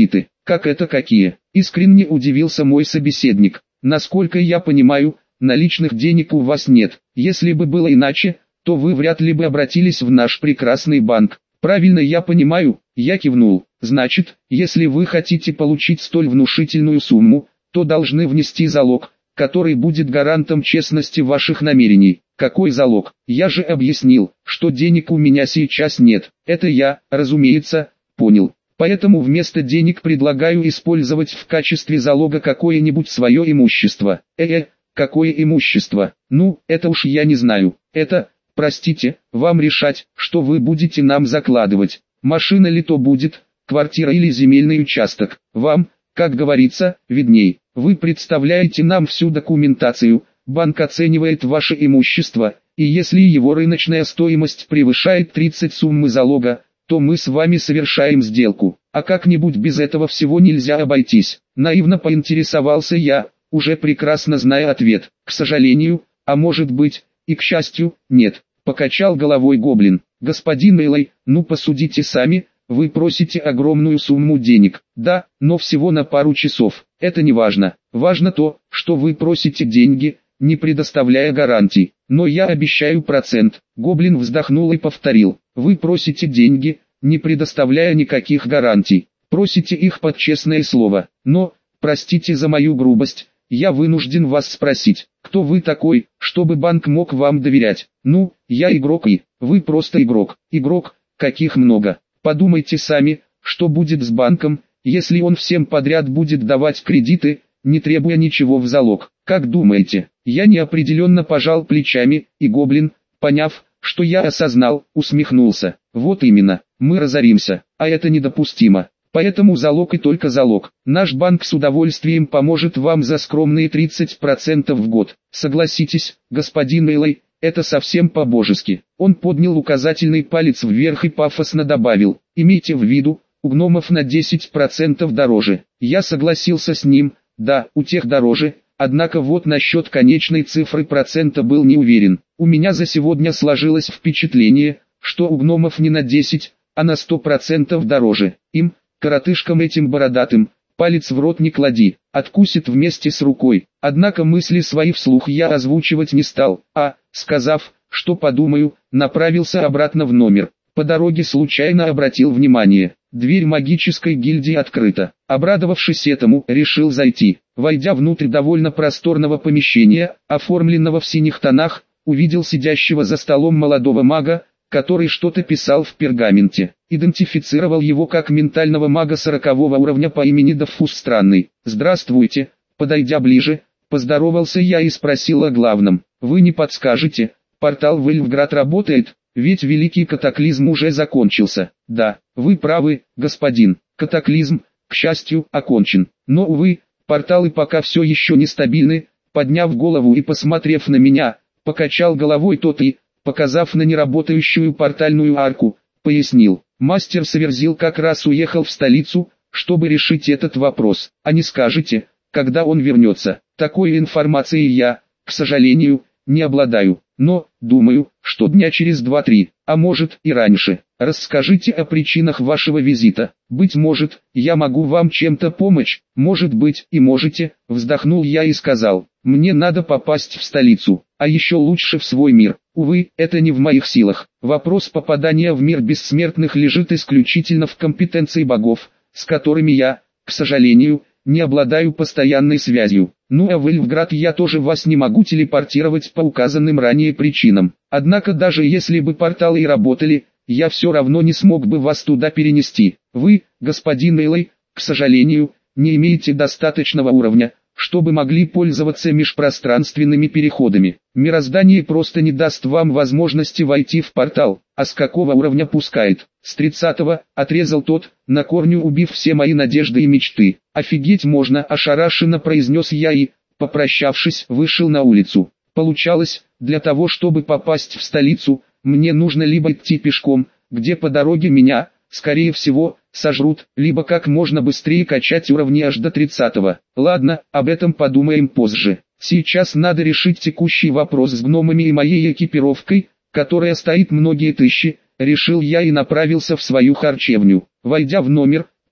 Как это какие? Искренне удивился мой собеседник. Насколько я понимаю, наличных денег у вас нет. Если бы было иначе, то вы вряд ли бы обратились в наш прекрасный банк. Правильно я понимаю? Я кивнул. Значит, если вы хотите получить столь внушительную сумму, то должны внести залог, который будет гарантом честности ваших намерений. Какой залог? Я же объяснил, что денег у меня сейчас нет. Это я, разумеется, понял. Поэтому вместо денег предлагаю использовать в качестве залога какое-нибудь свое имущество. Э-э, какое имущество? Ну, это уж я не знаю. Это, простите, вам решать, что вы будете нам закладывать. Машина ли то будет, квартира или земельный участок. Вам, как говорится, видней. Вы представляете нам всю документацию, банк оценивает ваше имущество, и если его рыночная стоимость превышает тридцать суммы залога, то мы с вами совершаем сделку. А как-нибудь без этого всего нельзя обойтись. Наивно поинтересовался я, уже прекрасно зная ответ. К сожалению, а может быть, и к счастью, нет. Покачал головой гоблин. Господин Элай, ну посудите сами, вы просите огромную сумму денег. Да, но всего на пару часов. Это не важно. Важно то, что вы просите деньги, не предоставляя гарантий. Но я обещаю процент. Гоблин вздохнул и повторил. Вы просите деньги, не предоставляя никаких гарантий. Просите их под честное слово. Но, простите за мою грубость, я вынужден вас спросить, кто вы такой, чтобы банк мог вам доверять? Ну, я игрок и, вы просто игрок. Игрок, каких много. Подумайте сами, что будет с банком, если он всем подряд будет давать кредиты, не требуя ничего в залог. Как думаете? Я неопределенно пожал плечами, и гоблин, поняв, что я осознал, усмехнулся. Вот именно, мы разоримся, а это недопустимо. Поэтому залог и только залог. Наш банк с удовольствием поможет вам за скромные тридцать процентов в год. Согласитесь, господин Элай, это совсем по-божески. Он поднял указательный палец вверх и пафосно добавил. Имейте в виду, у гномов на десять процентов дороже. Я согласился с ним, да, у тех дороже. Однако вот насчет конечной цифры процента был не уверен. У меня за сегодня сложилось впечатление, что у гномов не на десять, а на сто процентов дороже. Им, коротышкам этим бородатым, палец в рот не клади, откусит вместе с рукой. Однако мысли свои вслух я озвучивать не стал, а, сказав, что подумаю, направился обратно в номер. По дороге случайно обратил внимание, дверь магической гильдии открыта. Обрадовавшись этому, решил зайти. Войдя внутрь довольно просторного помещения, оформленного в синих тонах, увидел сидящего за столом молодого мага, который что-то писал в пергаменте. Идентифицировал его как ментального мага сорокового уровня по имени Дафус Странный. «Здравствуйте», подойдя ближе, поздоровался я и спросил о главном. «Вы не подскажете, портал в Эльфград работает? Ведь великий катаклизм уже закончился». «Да, вы правы, господин, катаклизм, к счастью, окончен. Но, увы, порталы пока все еще нестабильны». Подняв голову и посмотрев на меня, покачал головой тот и, показав на неработающую портальную арку, пояснил. Мастер Саверзил как раз уехал в столицу, чтобы решить этот вопрос. А не скажете, когда он вернется? Такой информацией я, к сожалению, не обладаю. Но, думаю, что дня через два-три, а может и раньше. Расскажите о причинах вашего визита. Быть может, я могу вам чем-то помочь. Может быть и можете, вздохнул я и сказал. Мне надо попасть в столицу, а еще лучше в свой мир. Увы, это не в моих силах. Вопрос попадания в мир бессмертных лежит исключительно в компетенции богов, с которыми я, к сожалению, не обладаю постоянной связью. Ну а в Эльфград я тоже вас не могу телепортировать по указанным ранее причинам. Однако даже если бы порталы и работали, я все равно не смог бы вас туда перенести. Вы, господин Элай, к сожалению, не имеете достаточного уровня, чтобы могли пользоваться межпространственными переходами. Мироздание просто не даст вам возможности войти в портал. А с какого уровня пускает? С тридцатого, отрезал тот, на корню убив все мои надежды и мечты. Офигеть можно, ошарашенно произнес я и, попрощавшись, вышел на улицу. Получалось, для того чтобы попасть в столицу, мне нужно либо идти пешком, где по дороге меня, скорее всего, сожрут, либо как можно быстрее качать уровни аж до тридцатого. Ладно, об этом подумаем позже. Сейчас надо решить текущий вопрос с гномами и моей экипировкой, которая стоит многие тысячи, решил я и направился в свою харчевню. Войдя в номер,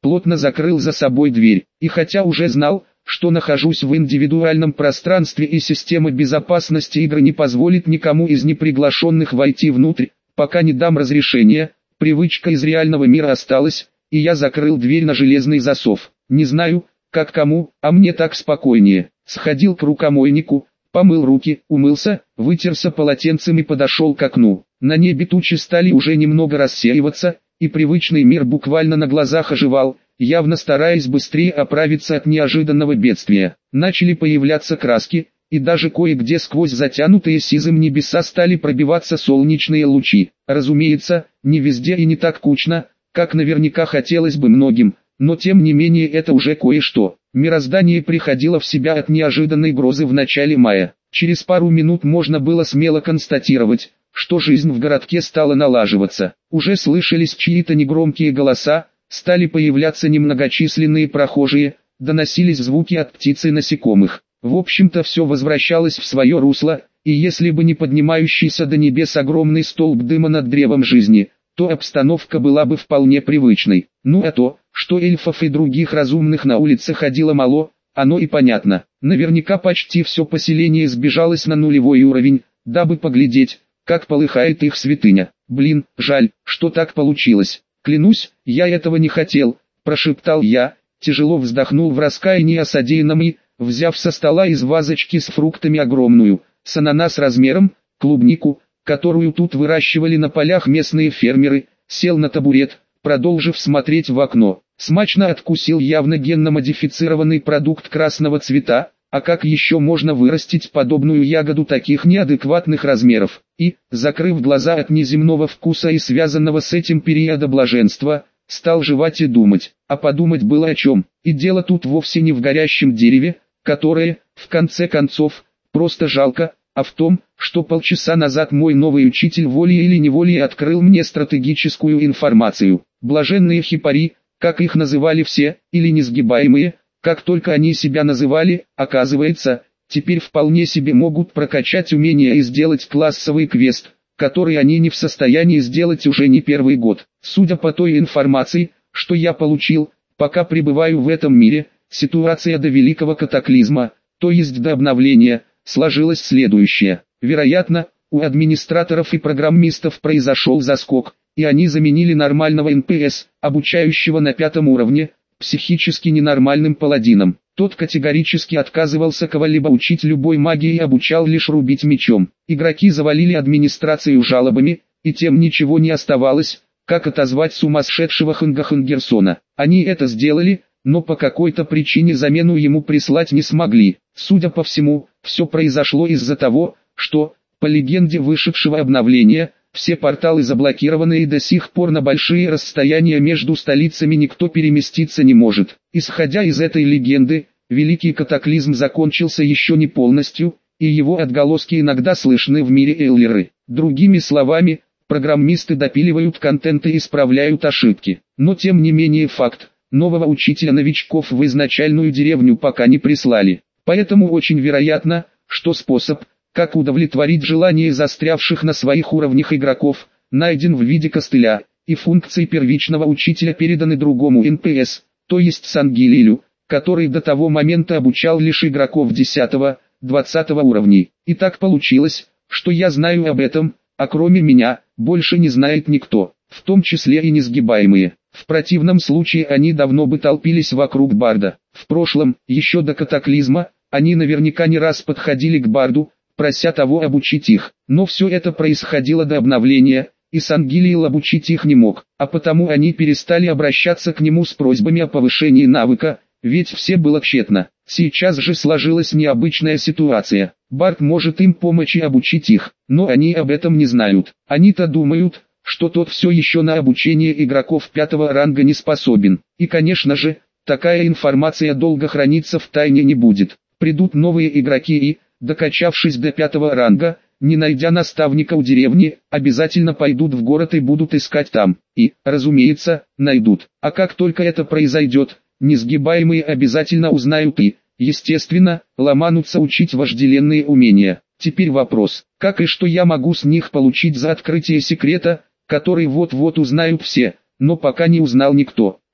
плотно закрыл за собой дверь. И хотя уже знал, что нахожусь в индивидуальном пространстве и система безопасности игры не позволит никому из неприглашенных войти внутрь, пока не дам разрешения, привычка из реального мира осталась, и я закрыл дверь на железный засов. Не знаю, как кому, а мне так спокойнее. Сходил к рукомойнику, помыл руки, умылся, вытерся полотенцем и подошел к окну. На небе тучи стали уже немного рассеиваться, и привычный мир буквально на глазах оживал, явно стараясь быстрее оправиться от неожиданного бедствия. Начали появляться краски, и даже кое-где сквозь затянутые сизым небеса стали пробиваться солнечные лучи. Разумеется, не везде и не так кучно, как наверняка хотелось бы многим, но тем не менее это уже кое-что. Мироздание приходило в себя от неожиданной грозы в начале мая. Через пару минут можно было смело констатировать, что жизнь в городке стала налаживаться. Уже слышались чьи-то негромкие голоса, стали появляться немногочисленные прохожие, доносились звуки от птиц и насекомых. В общем-то все возвращалось в свое русло, и если бы не поднимающийся до небес огромный столб дыма над древом жизни, то обстановка была бы вполне привычной. Ну а то, что эльфов и других разумных на улице ходило мало, оно и понятно. Наверняка почти все поселение сбежалось на нулевой уровень, дабы поглядеть, как полыхает их святыня. Блин, жаль, что так получилось. Клянусь, я этого не хотел, прошептал я, тяжело вздохнул в раскаянии о содеянном и, взяв со стола из вазочки с фруктами огромную, с ананас размером, клубнику, которую тут выращивали на полях местные фермеры, сел на табурет, продолжив смотреть в окно. Смачно откусил явно генно-модифицированный продукт красного цвета, а как еще можно вырастить подобную ягоду таких неадекватных размеров, и, закрыв глаза от неземного вкуса и связанного с этим периода блаженства, стал жевать и думать. А подумать было о чем, и дело тут вовсе не в горящем дереве, которое, в конце концов, просто жалко, а в том, что полчаса назад мой новый учитель волей или неволей открыл мне стратегическую информацию. Блаженные хипари, как их называли все, или несгибаемые, как только они себя называли, оказывается, теперь вполне себе могут прокачать умения и сделать классовый квест, который они не в состоянии сделать уже не первый год. Судя по той информации, что я получил, пока пребываю в этом мире, ситуация до великого катаклизма, то есть до обновления, сложилась следующая. Вероятно, у администраторов и программистов произошел заскок, и они заменили нормального эн пэ эс, обучающего на пятом уровне, психически ненормальным паладином. Тот категорически отказывался кого-либо учить любой магии и обучал лишь рубить мечом. Игроки завалили администрацию жалобами, и тем ничего не оставалось, как отозвать сумасшедшего Ханга Хангерсона. Они это сделали, но по какой-то причине замену ему прислать не смогли. Судя по всему, все произошло из-за того, что, по легенде вышедшего обновления, все порталы заблокированы и до сих пор на большие расстояния между столицами никто переместиться не может. Исходя из этой легенды, великий катаклизм закончился еще не полностью, и его отголоски иногда слышны в мире Эллеры. Другими словами, программисты допиливают контент и исправляют ошибки. Но тем не менее факт, нового учителя новичков в изначальную деревню пока не прислали. Поэтому очень вероятно, что способ, как удовлетворить желание застрявших на своих уровнях игроков, найден в виде костыля, и функции первичного учителя переданы другому эн пэ эс, то есть Сангилилю, который до того момента обучал лишь игроков десятого-двадцатого уровней. И так получилось, что я знаю об этом, а кроме меня, больше не знает никто, в том числе и несгибаемые. В противном случае они давно бы толпились вокруг Барда. В прошлом, еще до катаклизма, они наверняка не раз подходили к Барду, прося того обучить их. Но все это происходило до обновления, и Сангилиил обучить их не мог, а потому они перестали обращаться к нему с просьбами о повышении навыка, ведь все было тщетно. Сейчас же сложилась необычная ситуация. Бард может им помочь и обучить их, но они об этом не знают. Они-то думают, что тот все еще на обучение игроков пятого ранга не способен. И конечно же, такая информация долго храниться в тайне не будет. Придут новые игроки и, докачавшись до пятого ранга, не найдя наставника у деревни, обязательно пойдут в город и будут искать там. И, разумеется, найдут. А как только это произойдет, несгибаемые обязательно узнают и, естественно, ломанутся учить вожделенные умения. Теперь вопрос, как и что я могу с них получить за открытие секрета, который вот-вот узнают все, но пока не узнал никто.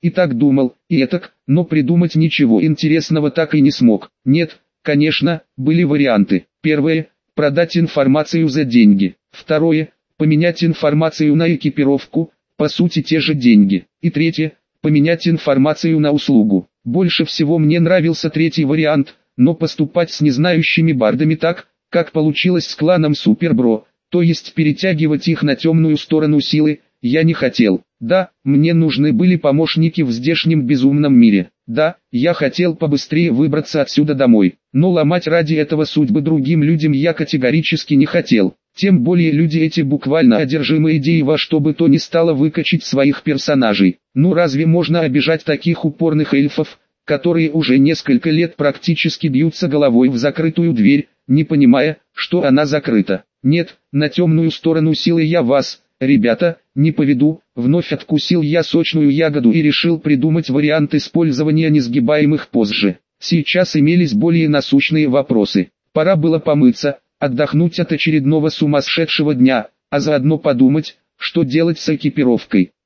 И так думал, и этак, но придумать ничего интересного так и не смог. Нет, конечно, были варианты. Первое – продать информацию за деньги. Второе – поменять информацию на экипировку, по сути те же деньги. И третье – поменять информацию на услугу. Больше всего мне нравился третий вариант, но поступать с незнающими бардами так, как получилось с кланом Супербро, то есть перетягивать их на темную сторону силы, я не хотел. Да, мне нужны были помощники в здешнем безумном мире. Да, я хотел побыстрее выбраться отсюда домой. Но ломать ради этого судьбы другим людям я категорически не хотел. Тем более люди эти буквально одержимы идеей во что бы то ни стало выкачать своих персонажей. Ну разве можно обижать таких упорных эльфов, которые уже несколько лет практически бьются головой в закрытую дверь, не понимая, что она закрыта? Нет, на темную сторону силы я вас, ребята, не поведу. Вновь откусил я сочную ягоду и решил придумать вариант использования несгибаемых позже. Сейчас имелись более насущные вопросы. Пора было помыться, отдохнуть от очередного сумасшедшего дня, а заодно подумать, что делать с экипировкой.